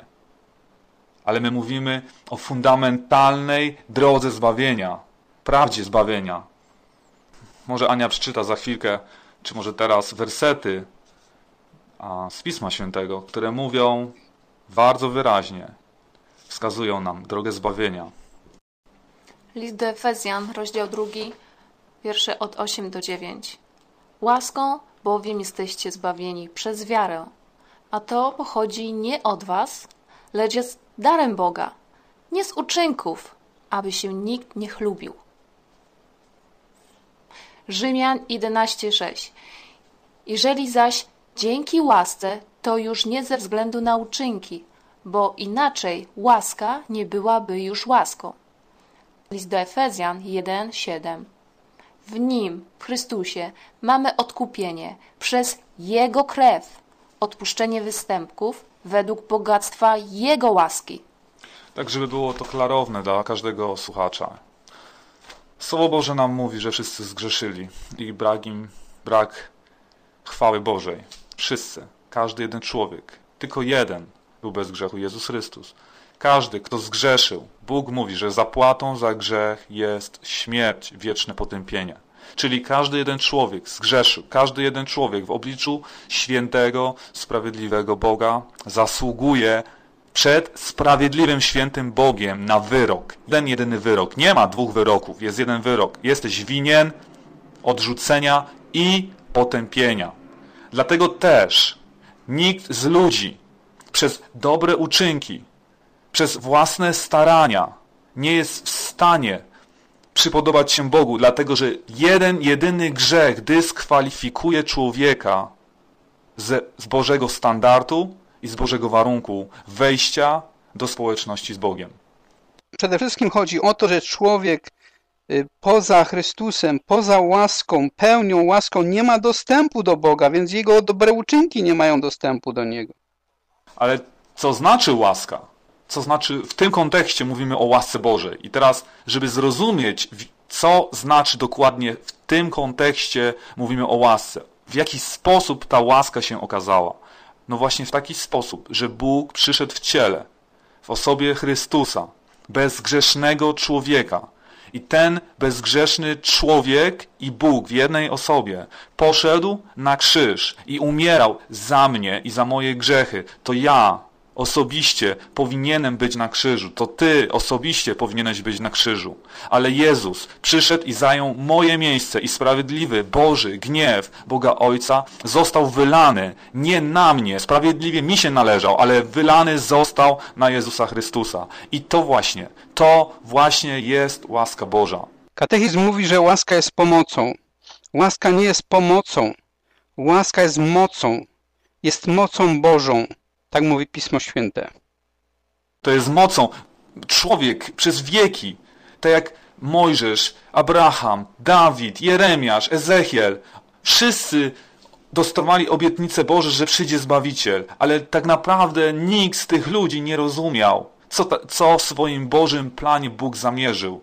Ale my mówimy o fundamentalnej drodze zbawienia, prawdzie zbawienia. Może Ania przeczyta za chwilkę, czy może teraz wersety z Pisma Świętego, które mówią bardzo wyraźnie, wskazują nam drogę zbawienia. List do Efezjan, rozdział 2, wiersze od 8 do 9. Łaską bowiem jesteście zbawieni przez wiarę, a to pochodzi nie od was, lecz jest darem Boga, nie z uczynków, aby się nikt nie chlubił. Rzymian 11:6. Jeżeli zaś dzięki łasce, to już nie ze względu na uczynki, bo inaczej łaska nie byłaby już łaską. List do Efezjan 1:7. W Nim, w Chrystusie, mamy odkupienie przez Jego krew, odpuszczenie występków według bogactwa Jego łaski. Tak, żeby było to klarowne dla każdego słuchacza. Słowo Boże nam mówi, że wszyscy zgrzeszyli i brak chwały Bożej. Wszyscy, każdy jeden człowiek, tylko jeden był bez grzechu, Jezus Chrystus. Każdy, kto zgrzeszył, Bóg mówi, że zapłatą za grzech jest śmierć, wieczne potępienie. Czyli każdy jeden człowiek zgrzeszył, każdy jeden człowiek w obliczu świętego, sprawiedliwego Boga zasługuje przed sprawiedliwym, świętym Bogiem na wyrok. Jeden jedyny wyrok. Nie ma dwóch wyroków, jest jeden wyrok. Jesteś winien odrzucenia i potępienia. Dlatego też nikt z ludzi przez dobre uczynki, przez własne starania nie jest w stanie przypodobać się Bogu, dlatego że jeden jedyny grzech dyskwalifikuje człowieka z Bożego standardu i z Bożego warunku wejścia do społeczności z Bogiem. Przede wszystkim chodzi o to, że człowiek poza Chrystusem, poza łaską, pełnią łaską nie ma dostępu do Boga, więc jego dobre uczynki nie mają dostępu do Niego. Ale co znaczy łaska? Co znaczy, w tym kontekście mówimy o łasce Bożej. I teraz, żeby zrozumieć, co znaczy dokładnie w tym kontekście mówimy o łasce, w jaki sposób ta łaska się okazała. No właśnie w taki sposób, że Bóg przyszedł w ciele, w osobie Chrystusa, bezgrzesznego człowieka. I ten bezgrzeszny człowiek i Bóg w jednej osobie poszedł na krzyż i umierał za mnie i za moje grzechy. To ja osobiście powinienem być na krzyżu. To Ty osobiście powinieneś być na krzyżu. Ale Jezus przyszedł i zajął moje miejsce i sprawiedliwy Boży gniew Boga Ojca został wylany nie na mnie, sprawiedliwie mi się należał, ale wylany został na Jezusa Chrystusa. I to właśnie jest łaska Boża. Katechizm mówi, że łaska jest pomocą. Łaska nie jest pomocą. Łaska jest mocą. Jest mocą Bożą. Tak mówi Pismo Święte. To jest mocą. Człowiek przez wieki, tak jak Mojżesz, Abraham, Dawid, Jeremiasz, Ezechiel, wszyscy dostawali obietnicę Boże, że przyjdzie Zbawiciel, ale tak naprawdę nikt z tych ludzi nie rozumiał, co w swoim Bożym planie Bóg zamierzył.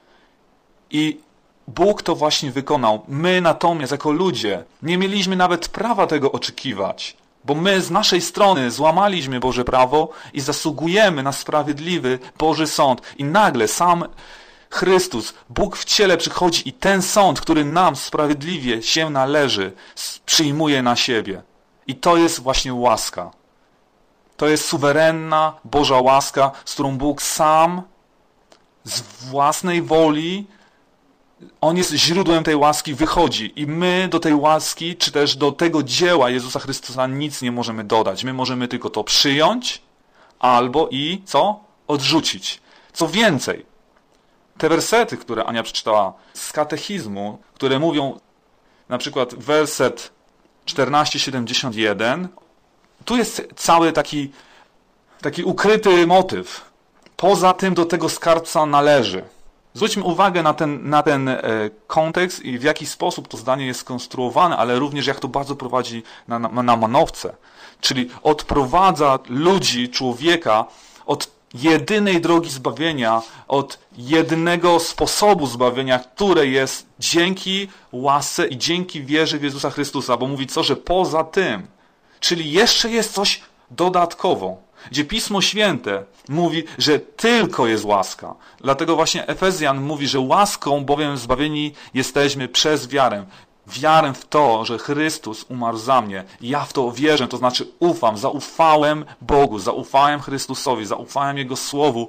I Bóg to właśnie wykonał. My natomiast jako ludzie nie mieliśmy nawet prawa tego oczekiwać, bo my z naszej strony złamaliśmy Boże prawo i zasługujemy na sprawiedliwy Boży sąd. I nagle sam Chrystus, Bóg w ciele przychodzi i ten sąd, który nam sprawiedliwie się należy, przyjmuje na siebie. I to jest właśnie łaska. To jest suwerenna Boża łaska, z którą Bóg sam z własnej woli, On jest źródłem tej łaski, wychodzi i my do tej łaski, czy też do tego dzieła Jezusa Chrystusa nic nie możemy dodać. My możemy tylko to przyjąć albo i co? Odrzucić. Co więcej, te wersety, które Ania przeczytała z katechizmu, które mówią, na przykład werset 14:71, tu jest cały taki ukryty motyw. Poza tym do tego skarbca należy. Zwróćmy uwagę na ten kontekst i w jaki sposób to zdanie jest skonstruowane, ale również jak to bardzo prowadzi na manowce. Czyli odprowadza ludzi, człowieka od jedynej drogi zbawienia, od jedynego sposobu zbawienia, które jest dzięki łasce i dzięki wierze w Jezusa Chrystusa, bo mówi co, że poza tym, czyli jeszcze jest coś dodatkowo, gdzie Pismo Święte mówi, że tylko jest łaska. Dlatego właśnie Efezjan mówi, że łaską bowiem zbawieni jesteśmy przez wiarę. Wiarę w to, że Chrystus umarł za mnie. Ja w to wierzę, to znaczy ufam, zaufałem Bogu, zaufałem Chrystusowi, zaufałem Jego Słowu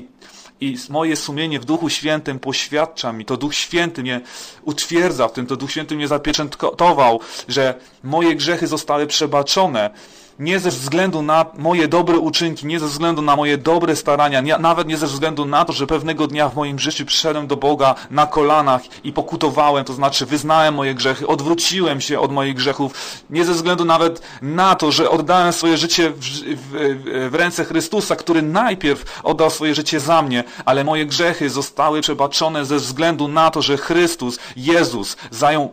i moje sumienie w Duchu Świętym poświadcza mi, to Duch Święty mnie utwierdza w tym, to Duch Święty mnie zapieczętował, że moje grzechy zostały przebaczone. Nie ze względu na moje dobre uczynki, nie ze względu na moje dobre starania, nawet nie ze względu na to, że pewnego dnia w moim życiu przyszedłem do Boga na kolanach i pokutowałem, to znaczy wyznałem moje grzechy, odwróciłem się od moich grzechów, nie ze względu nawet na to, że oddałem swoje życie w ręce Chrystusa, który najpierw oddał swoje życie za mnie, ale moje grzechy zostały przebaczone ze względu na to, że Chrystus, Jezus, zajął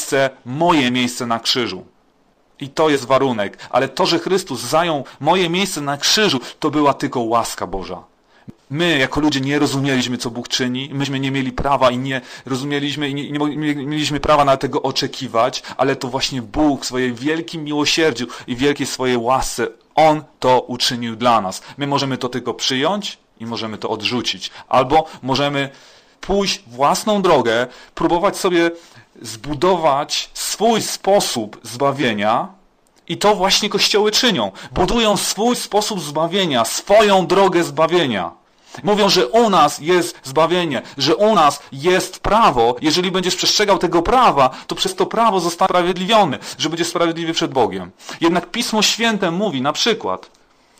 moje miejsce na krzyżu. I to jest warunek. Ale to, że Chrystus zajął moje miejsce na krzyżu, to była tylko łaska Boża. My, jako ludzie, nie rozumieliśmy, co Bóg czyni. Myśmy nie mieli prawa i nie rozumieliśmy, i nie mieliśmy prawa na tego oczekiwać, ale to właśnie Bóg w swojej wielkim miłosierdziu i wielkiej swojej łasce, On to uczynił dla nas. My możemy to tylko przyjąć i możemy to odrzucić. Albo możemy pójść własną drogę, próbować sobie zbudować swój sposób zbawienia i to właśnie Kościoły czynią. Budują swój sposób zbawienia, swoją drogę zbawienia. Mówią, że u nas jest zbawienie, że u nas jest prawo. Jeżeli będziesz przestrzegał tego prawa, to przez to prawo zostanie sprawiedliwiony, że będziesz sprawiedliwy przed Bogiem. Jednak Pismo Święte mówi na przykład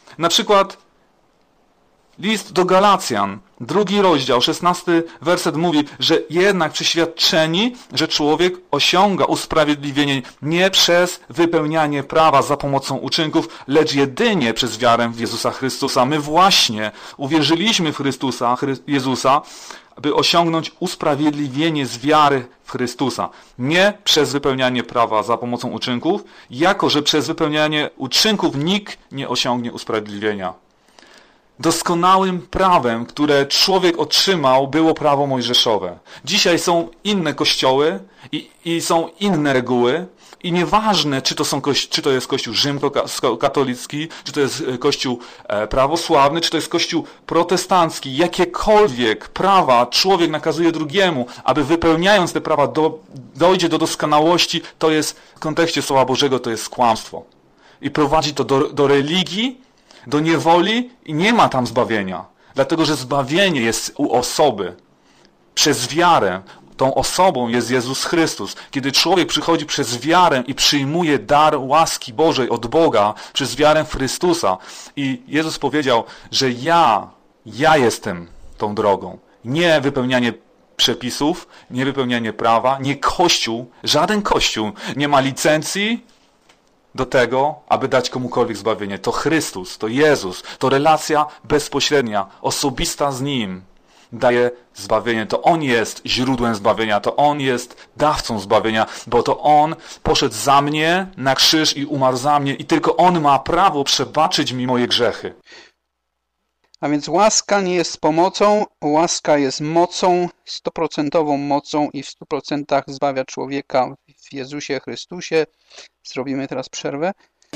list do Galacjan, 2 rozdział, 16 werset mówi, że jednak przeświadczeni, że człowiek osiąga usprawiedliwienie nie przez wypełnianie prawa za pomocą uczynków, lecz jedynie przez wiarę w Jezusa Chrystusa. My właśnie uwierzyliśmy w Chrystusa, Jezusa, by osiągnąć usprawiedliwienie z wiary w Chrystusa. Nie przez wypełnianie prawa za pomocą uczynków, jako że przez wypełnianie uczynków nikt nie osiągnie usprawiedliwienia. Doskonałym prawem, które człowiek otrzymał, było prawo mojżeszowe. Dzisiaj są inne kościoły i są inne reguły i nieważne, czy to jest kościół rzymskokatolicki, czy to jest kościół prawosławny, czy to jest kościół protestancki, jakiekolwiek prawa człowiek nakazuje drugiemu, aby wypełniając te prawa dojdzie do doskonałości, to jest w kontekście Słowa Bożego to jest kłamstwo. I prowadzi to do religii, do niewoli i nie ma tam zbawienia. Dlatego, że zbawienie jest u osoby. Przez wiarę. Tą osobą jest Jezus Chrystus. Kiedy człowiek przychodzi przez wiarę i przyjmuje dar łaski Bożej od Boga, przez wiarę w Chrystusa. I Jezus powiedział, że ja jestem tą drogą. Nie wypełnianie przepisów, nie wypełnianie prawa, nie Kościół, żaden Kościół nie ma licencji do tego, aby dać komukolwiek zbawienie. To Chrystus, to Jezus, to relacja bezpośrednia, osobista z Nim daje zbawienie. To On jest źródłem zbawienia, to On jest dawcą zbawienia, bo to On poszedł za mnie na krzyż i umarł za mnie i tylko On ma prawo przebaczyć mi moje grzechy. A więc łaska nie jest pomocą, łaska jest mocą, 100% mocą i w 100% zbawia człowieka w Jezusie Chrystusie. Zrobimy teraz przerwę.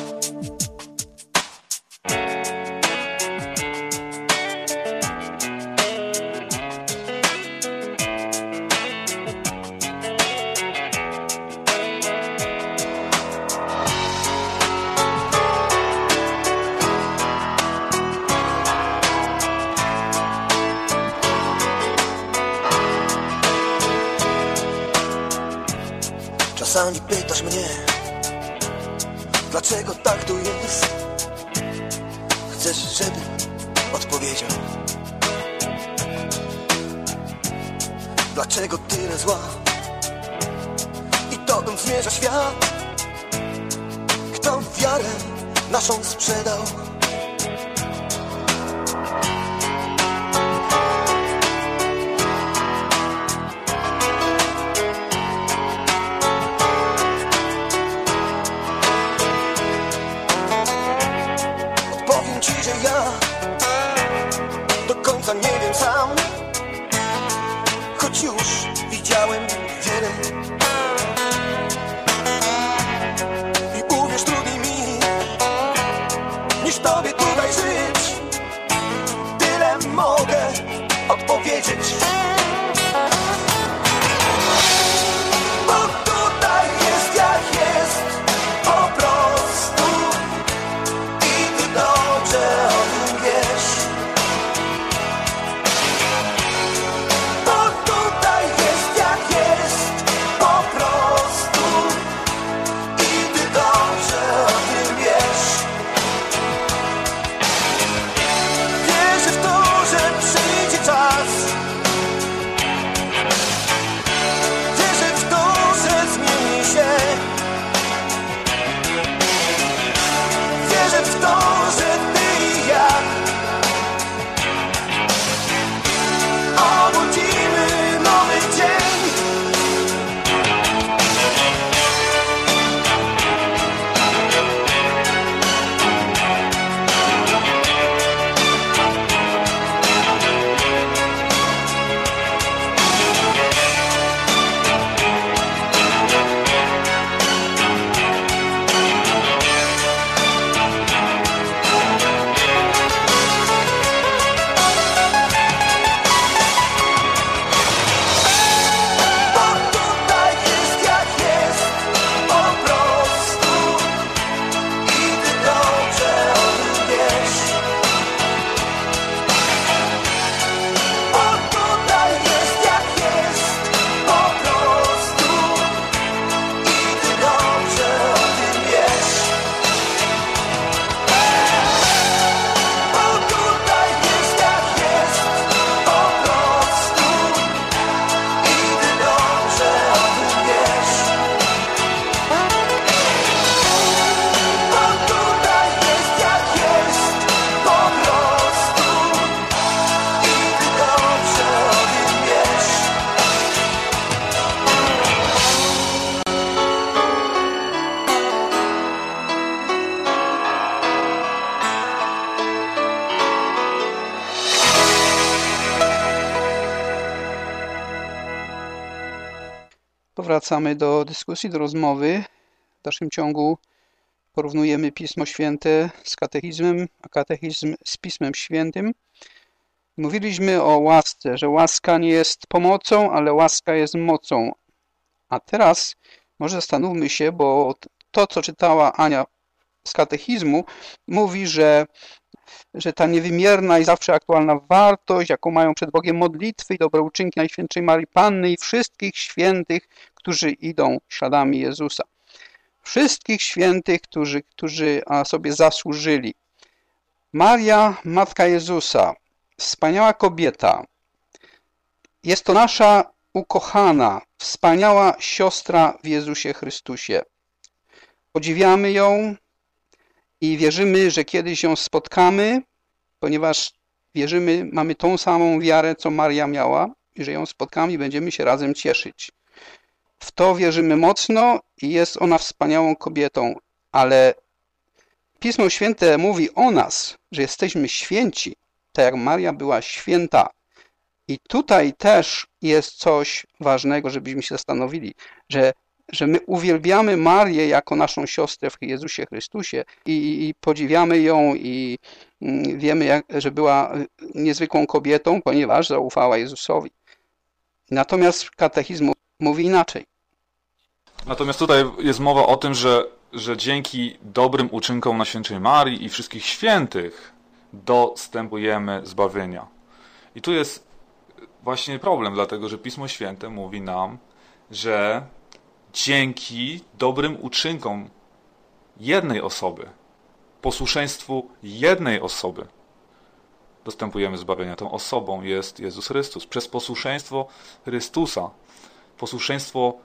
Czasami pytasz mnie, dlaczego tak tu jest? Chcesz, żebym odpowiedział? Dlaczego tyle zła? I tobym zmierza świat. Kto wiarę naszą sprzedał? Do końca nie wiem sam, choć już widziałem wiele. I uwierz, trudniej mi niż tobie tutaj żyć. Tyle mogę odpowiedzieć. Bo tutaj jest jak jest, po prostu. I ty dobrze o tym wiesz. Bo tutaj jest jak jest, po prostu. I ty dobrze o tym wiesz. Wierzę w to, że przyjdzie czas. Wierzę w to, że zmieni się. Wierzę w to, że ty i ja obudzimy nowy dzień. Powracamy do dyskusji, do rozmowy. W dalszym ciągu porównujemy Pismo Święte z katechizmem, a katechizm z Pismem Świętym. Mówiliśmy o łasce, że łaska nie jest pomocą, ale łaska jest mocą. A teraz może zastanówmy się, bo to, co czytała Ania z katechizmu, mówi, że że ta niewymierna i zawsze aktualna wartość, jaką mają przed Bogiem modlitwy i dobre uczynki Najświętszej Marii Panny i wszystkich świętych, którzy idą śladami Jezusa. Wszystkich świętych, którzy sobie zasłużyli. Maria, Matka Jezusa, wspaniała kobieta. Jest to nasza ukochana, wspaniała siostra w Jezusie Chrystusie. Podziwiamy ją i wierzymy, że kiedyś ją spotkamy, ponieważ wierzymy, mamy tą samą wiarę, co Maria miała i że ją spotkamy i będziemy się razem cieszyć. W to wierzymy mocno i jest ona wspaniałą kobietą, ale Pismo Święte mówi o nas, że jesteśmy święci, tak jak Maria była święta. I tutaj też jest coś ważnego, żebyśmy się zastanowili, że my uwielbiamy Marię jako naszą siostrę w Jezusie Chrystusie i podziwiamy ją i wiemy, że była niezwykłą kobietą, ponieważ zaufała Jezusowi. Natomiast katechizm mówi inaczej. Natomiast tutaj jest mowa o tym, że dzięki dobrym uczynkom Najświętszej Marii i wszystkich świętych dostępujemy zbawienia. I tu jest właśnie problem, dlatego że Pismo Święte mówi nam, że dzięki dobrym uczynkom jednej osoby, posłuszeństwu jednej osoby dostępujemy zbawienia. Tą osobą jest Jezus Chrystus. Przez posłuszeństwo Chrystusa, posłuszeństwo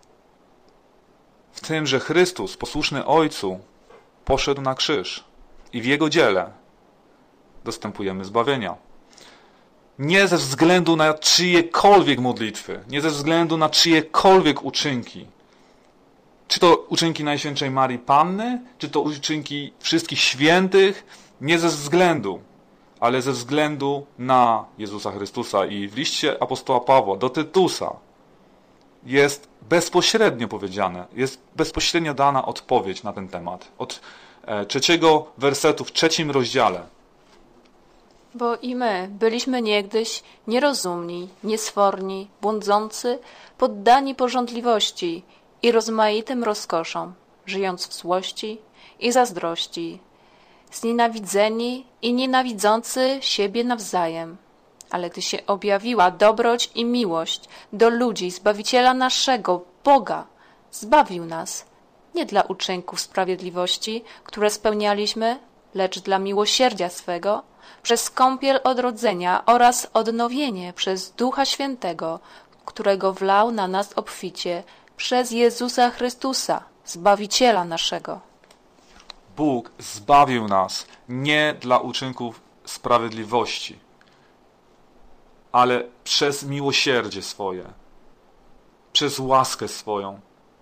w tym, że Chrystus, posłuszny Ojcu, poszedł na krzyż i w Jego dziele dostępujemy zbawienia. Nie ze względu na czyjekolwiek modlitwy, nie ze względu na czyjekolwiek uczynki. Czy to uczynki Najświętszej Marii Panny, czy to uczynki wszystkich świętych, nie ze względu, ale ze względu na Jezusa Chrystusa. I w liście apostoła Pawła do Tytusa jest bezpośrednio powiedziane, jest bezpośrednio dana odpowiedź na ten temat. Od 3 wersetu w 3 rozdziale. Bo i my byliśmy niegdyś nierozumni, niesforni, błądzący, poddani pożądliwości i rozmaitym rozkoszom, żyjąc w złości i zazdrości, znienawidzeni i nienawidzący siebie nawzajem. Ale gdy się objawiła dobroć i miłość do ludzi, Zbawiciela naszego, Boga, zbawił nas, nie dla uczynków sprawiedliwości, które spełnialiśmy, lecz dla miłosierdzia swego, przez kąpiel odrodzenia oraz odnowienie przez Ducha Świętego, którego wlał na nas obficie przez Jezusa Chrystusa, Zbawiciela naszego. Bóg zbawił nas nie dla uczynków sprawiedliwości, ale przez miłosierdzie swoje, przez łaskę swoją.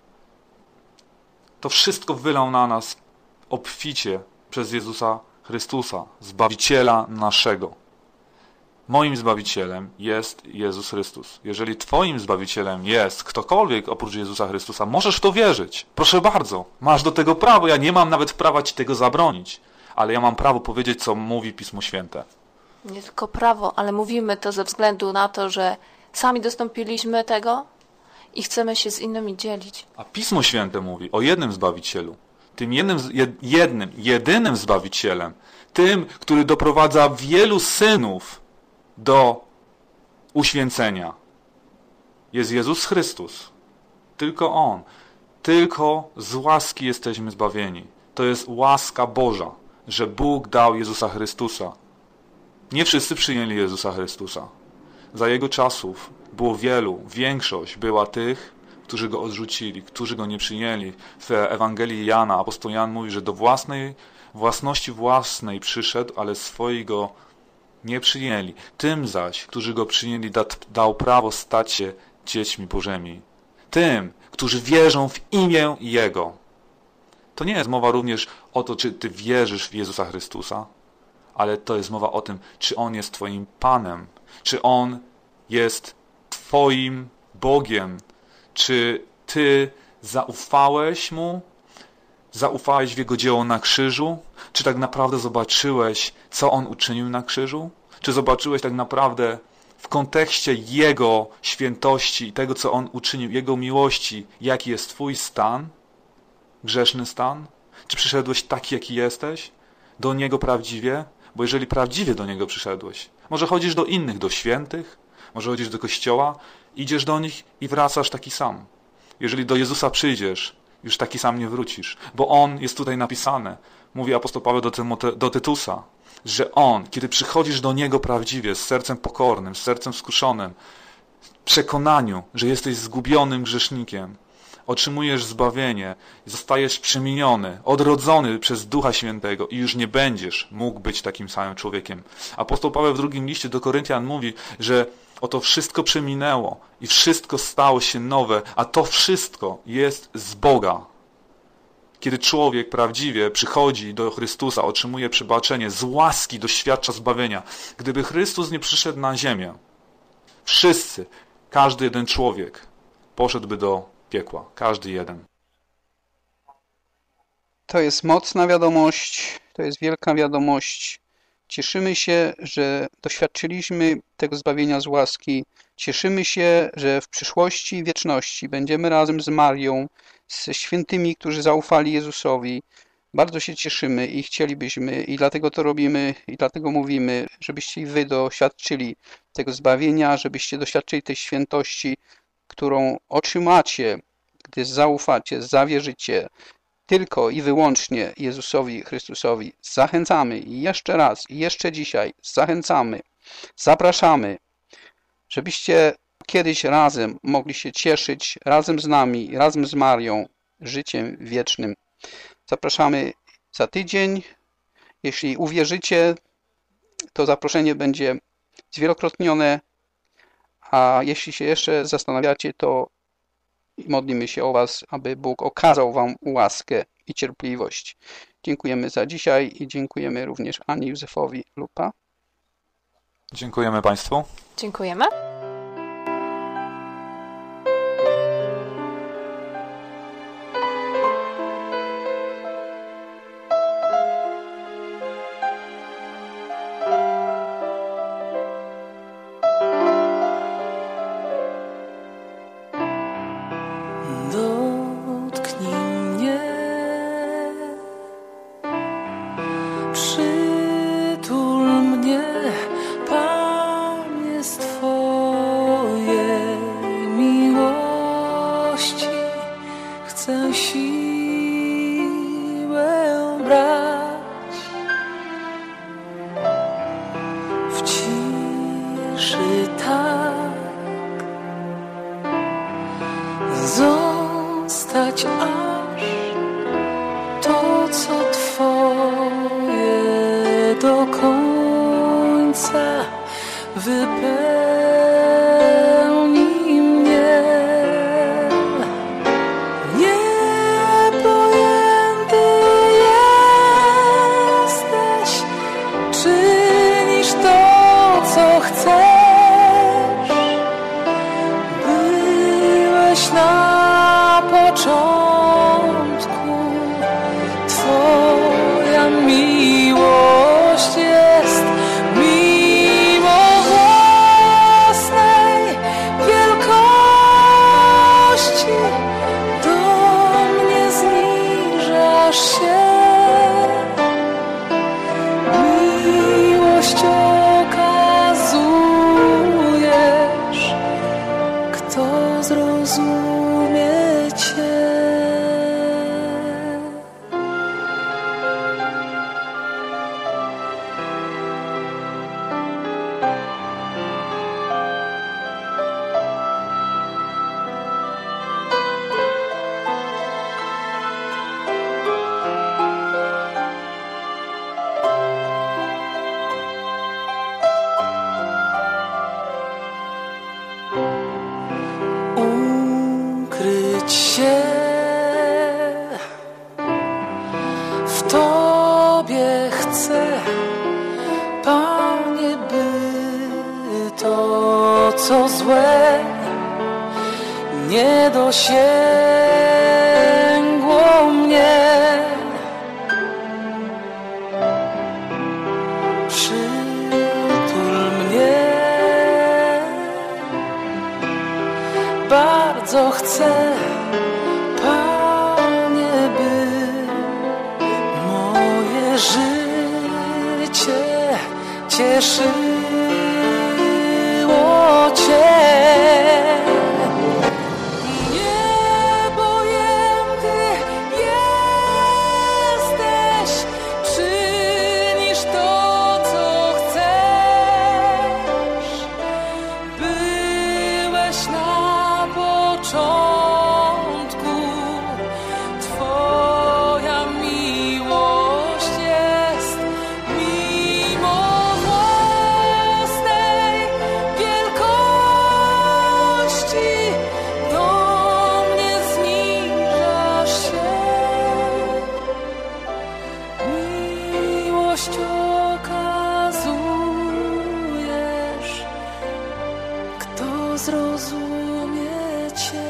To wszystko wylał na nas obficie przez Jezusa Chrystusa, Zbawiciela naszego. Moim Zbawicielem jest Jezus Chrystus. Jeżeli Twoim Zbawicielem jest ktokolwiek oprócz Jezusa Chrystusa, możesz w to wierzyć. Proszę bardzo, masz do tego prawo. Ja nie mam nawet prawa Ci tego zabronić, ale ja mam prawo powiedzieć, co mówi Pismo Święte. Nie tylko prawo, ale mówimy to ze względu na to, że sami dostąpiliśmy tego i chcemy się z innymi dzielić. A Pismo Święte mówi o jednym Zbawicielu. Tym jedynym Zbawicielem. Tym, który doprowadza wielu synów do uświęcenia. Jest Jezus Chrystus. Tylko On. Tylko z łaski jesteśmy zbawieni. To jest łaska Boża, że Bóg dał Jezusa Chrystusa. Nie wszyscy przyjęli Jezusa Chrystusa. Za Jego czasów było większość była tych, którzy Go odrzucili, którzy Go nie przyjęli. W Ewangelii Jana apostoł Jan mówi, że do własności własnej przyszedł, ale swoi Go nie przyjęli. Tym zaś, którzy Go przyjęli, dał prawo stać się dziećmi Bożymi. Tym, którzy wierzą w imię Jego. To nie jest mowa również o to, czy Ty wierzysz w Jezusa Chrystusa, ale to jest mowa o tym, czy On jest Twoim Panem, czy On jest Twoim Bogiem, czy Ty zaufałeś Mu, zaufałeś w Jego dzieło na krzyżu, czy tak naprawdę zobaczyłeś, co On uczynił na krzyżu, czy zobaczyłeś tak naprawdę w kontekście Jego świętości i tego, co On uczynił, Jego miłości, jaki jest Twój stan, grzeszny stan? Czy przyszedłeś taki, jaki jesteś, do Niego prawdziwie? Bo jeżeli prawdziwie do Niego przyszedłeś, może chodzisz do innych, do świętych, może chodzisz do kościoła, idziesz do nich i wracasz taki sam. Jeżeli do Jezusa przyjdziesz, już taki sam nie wrócisz, bo On jest tutaj napisane. Mówi apostoł Paweł do Tytusa, że On, kiedy przychodzisz do Niego prawdziwie, z sercem pokornym, z sercem skruszonym, w przekonaniu, że jesteś zgubionym grzesznikiem, otrzymujesz zbawienie, zostajesz przemieniony, odrodzony przez Ducha Świętego i już nie będziesz mógł być takim samym człowiekiem. Apostoł Paweł w drugim liście do Koryntian mówi, że oto wszystko przeminęło i wszystko stało się nowe, a to wszystko jest z Boga. Kiedy człowiek prawdziwie przychodzi do Chrystusa, otrzymuje przebaczenie, z łaski doświadcza zbawienia. Gdyby Chrystus nie przyszedł na ziemię, wszyscy, każdy jeden człowiek poszedłby do piekła. Każdy jeden. To jest mocna wiadomość, to jest wielka wiadomość. Cieszymy się, że doświadczyliśmy tego zbawienia z łaski. Cieszymy się, że w przyszłości wieczności będziemy razem z Marią, z świętymi, którzy zaufali Jezusowi. Bardzo się cieszymy i chcielibyśmy, i dlatego to robimy, i dlatego mówimy, żebyście i wy doświadczyli tego zbawienia, żebyście doświadczyli tej świętości, którą otrzymacie, gdy zaufacie, zawierzycie tylko i wyłącznie Jezusowi Chrystusowi. Zachęcamy i jeszcze raz, i jeszcze dzisiaj zachęcamy, zapraszamy, żebyście kiedyś razem mogli się cieszyć, razem z nami, razem z Marią, życiem wiecznym. Zapraszamy za tydzień. Jeśli uwierzycie, to zaproszenie będzie zwielokrotnione, a jeśli się jeszcze zastanawiacie, to modlimy się o was, aby Bóg okazał wam łaskę i cierpliwość. Dziękujemy za dzisiaj i dziękujemy również Ani Józefowi Lupa. Dziękujemy Państwu. Dziękujemy. Dotknij mnie, przytul mnie, Panie, z Twojej miłości chcę siłę brać. W ciszy tak zostać, aż to, co Twoje do końca wypełni mnie. Niepojęty jesteś, czynisz to, co chcesz. Byłeś na początku, Twoja miłość jest mimo własnej wielkości. Do mnie zniżasz się, miłość okazujesz. Kto zrozumie Cię? Ukryć się w Tobie chcę, Panie, by to, co złe, nie dosięgło mnie. Przytul mnie, bardzo chcę, Panie, by moje życie cieszyło Cię. Niepojęty jesteś, czynisz to, co chcesz. Byłeś na początku, Twoja miłość jest mimo własnej wielkości. Do mnie zniżasz się. Miłość okazujesz, kto zrozumie Cię.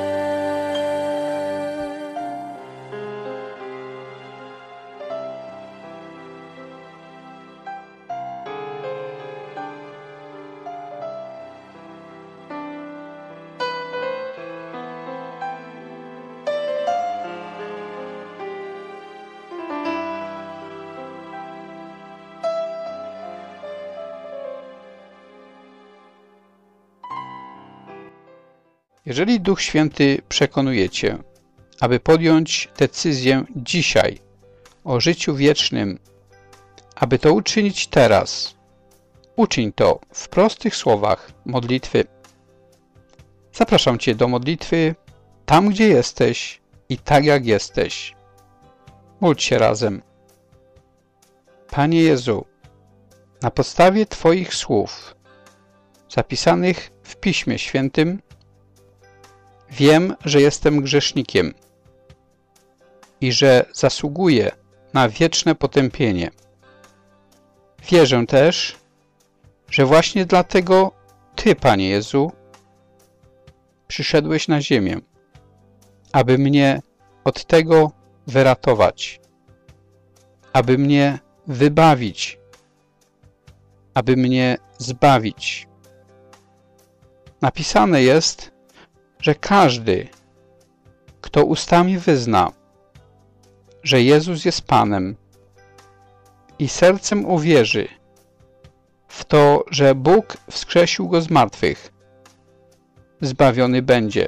Jeżeli Duch Święty przekonuje Cię, aby podjąć decyzję dzisiaj o życiu wiecznym, aby to uczynić teraz, uczyń to w prostych słowach modlitwy. Zapraszam Cię do modlitwy tam, gdzie jesteś i tak jak jesteś. Módl się razem. Panie Jezu, na podstawie Twoich słów zapisanych w Piśmie Świętym wiem, że jestem grzesznikiem i że zasługuję na wieczne potępienie. Wierzę też, że właśnie dlatego Ty, Panie Jezu, przyszedłeś na ziemię, aby mnie od tego wyratować, aby mnie wybawić, aby mnie zbawić. Napisane jest, że każdy, kto ustami wyzna, że Jezus jest Panem i sercem uwierzy w to, że Bóg wskrzesił Go z martwych, zbawiony będzie,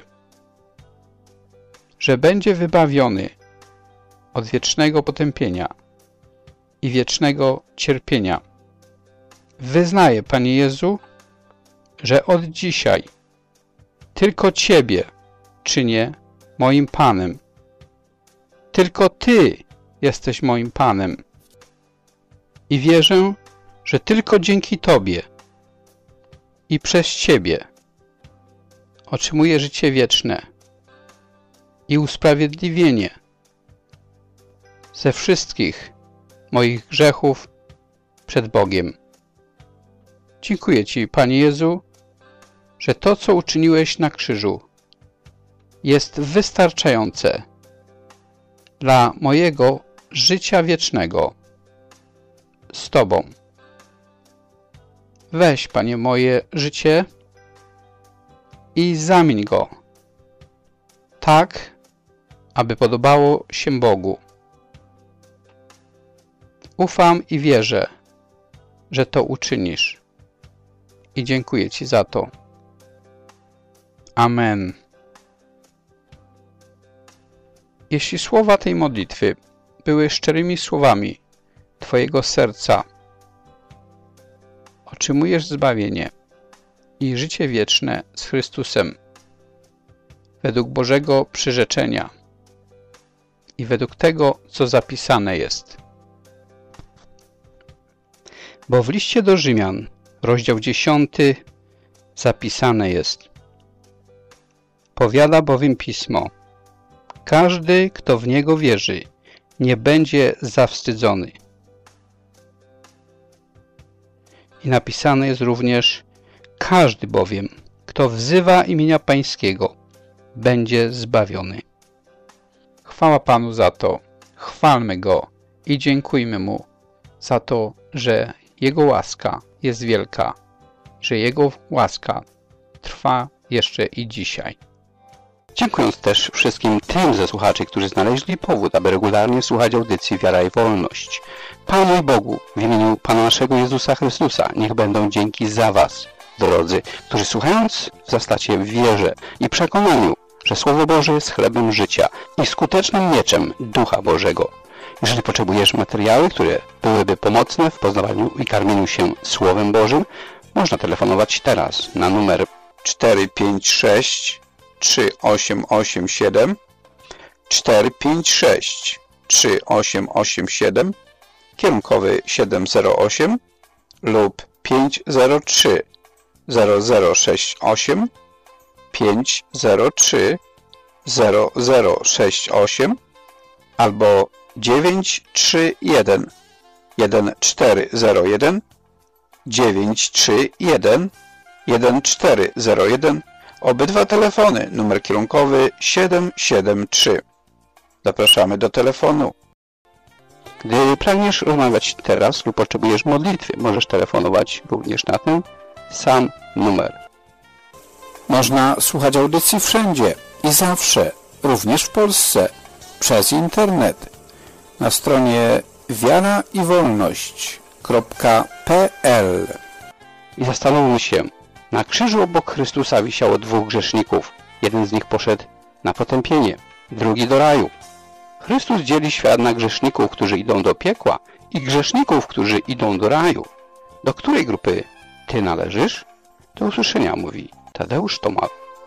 że będzie wybawiony od wiecznego potępienia i wiecznego cierpienia. Wyznaję, Panie Jezu, że od dzisiaj tylko Ciebie czynię moim Panem. Tylko Ty jesteś moim Panem. I wierzę, że tylko dzięki Tobie i przez Ciebie otrzymuję życie wieczne i usprawiedliwienie ze wszystkich moich grzechów przed Bogiem. Dziękuję Ci, Panie Jezu, że to, co uczyniłeś na krzyżu, jest wystarczające dla mojego życia wiecznego z Tobą. Weź, Panie, moje życie i zamień go tak, aby podobało się Bogu. Ufam i wierzę, że to uczynisz i dziękuję Ci za to. Amen. Jeśli słowa tej modlitwy były szczerymi słowami Twojego serca, otrzymujesz zbawienie i życie wieczne z Chrystusem według Bożego przyrzeczenia i według tego, co zapisane jest. Bo w liście do Rzymian, rozdział 10, zapisane jest: powiada bowiem Pismo: każdy, kto w Niego wierzy, nie będzie zawstydzony. I napisane jest również: każdy bowiem, kto wzywa imienia Pańskiego, będzie zbawiony. Chwała Panu za to, chwalmy Go i dziękujmy Mu za to, że Jego łaska jest wielka, że Jego łaska trwa jeszcze i dzisiaj. Dziękując też wszystkim tym ze słuchaczy, którzy znaleźli powód, aby regularnie słuchać audycji Wiara i Wolność. Panu i Bogu, w imieniu Pana naszego Jezusa Chrystusa, niech będą dzięki za Was, drodzy, którzy słuchając wzrastacie w wierze i przekonaniu, że Słowo Boże jest chlebem życia i skutecznym mieczem Ducha Bożego. Jeżeli potrzebujesz materiały, które byłyby pomocne w poznawaniu i karmieniu się Słowem Bożym, można telefonować teraz na numer 456 3887 456 3887 kierunkowy 708 lub 503 0068 503 0068 albo 931 1401 931 1401. Obydwa telefony, numer kierunkowy 773. Zapraszamy do telefonu. Gdy pragniesz rozmawiać teraz lub potrzebujesz modlitwy, możesz telefonować również na ten sam numer. Można słuchać audycji wszędzie i zawsze, również w Polsce, przez internet. Na stronie wiaraiwolność.pl. I zastanówmy się, na krzyżu obok Chrystusa wisiało dwóch grzeszników. Jeden z nich poszedł na potępienie, drugi do raju. Chrystus dzieli świat na grzeszników, którzy idą do piekła i grzeszników, którzy idą do raju. Do której grupy Ty należysz? Do usłyszenia, mówi Tadeusz Tomal.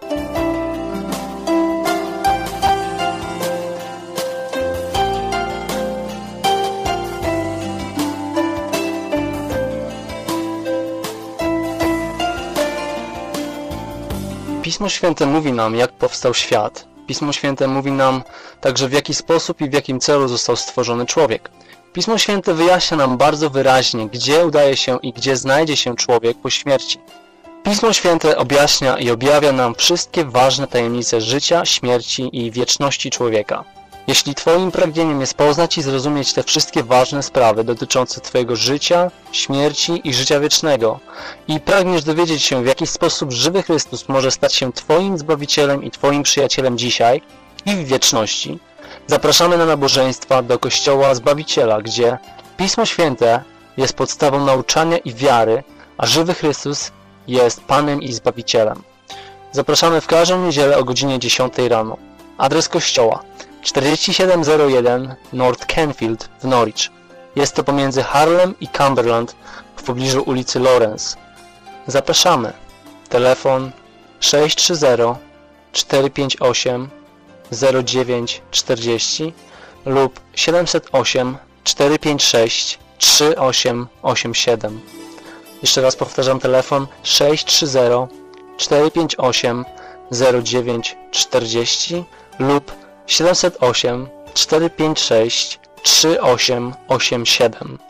Pismo Święte mówi nam, jak powstał świat. Pismo Święte mówi nam także, w jaki sposób i w jakim celu został stworzony człowiek. Pismo Święte wyjaśnia nam bardzo wyraźnie, gdzie udaje się i gdzie znajdzie się człowiek po śmierci. Pismo Święte objaśnia i objawia nam wszystkie ważne tajemnice życia, śmierci i wieczności człowieka. Jeśli Twoim pragnieniem jest poznać i zrozumieć te wszystkie ważne sprawy dotyczące Twojego życia, śmierci i życia wiecznego i pragniesz dowiedzieć się, w jaki sposób żywy Chrystus może stać się Twoim Zbawicielem i Twoim przyjacielem dzisiaj i w wieczności, zapraszamy na nabożeństwa do Kościoła Zbawiciela, gdzie Pismo Święte jest podstawą nauczania i wiary, a żywy Chrystus jest Panem i Zbawicielem. Zapraszamy w każdą niedzielę o godzinie 10 rano. Adres kościoła 4701 North Canfield w Norwich. Jest to pomiędzy Harlem i Cumberland w pobliżu ulicy Lawrence. Zapraszamy. Telefon 630 458 0940 lub 708 456 3887. Jeszcze raz powtarzam, telefon 630 458 0940 lub 708 456 3887.